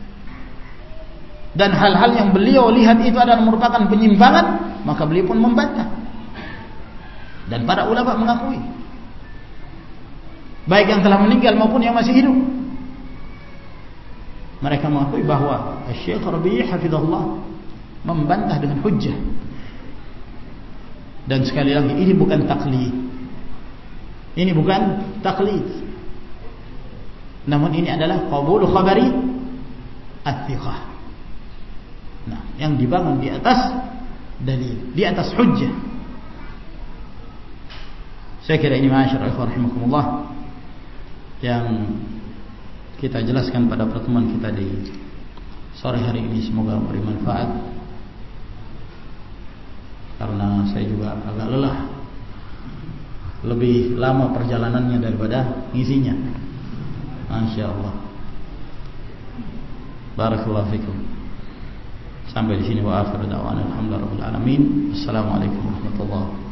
dan hal-hal yang beliau lihat itu adalah merupakan penyimpangan, maka beliau pun membantah. Dan para ulama mengakui, baik yang telah meninggal maupun yang masih hidup, mereka mengakui bahwa Syekh Rabi' hafizahullah membantah dengan hujjah. Dan sekali lagi, ini bukan taklid. Ini bukan taklid. Namun ini adalah qabul khabari at-thiqah. Nah, yang dibangun di atas dalil, di atas hujjah. Saya kira ini ma'asyiral ikhwan rahimakumullah yang kita jelaskan pada pertemuan kita di sore hari ini. Semoga memberi manfaat, karena saya juga agak lelah, lebih lama perjalanannya daripada ngisinya. Masya Allah. Barakallahu fikum. Sampai di sini wa akhiru da'wana alhamdulillahi rabbil alamin. Assalamualaikum warahmatullahi wabarakatuh.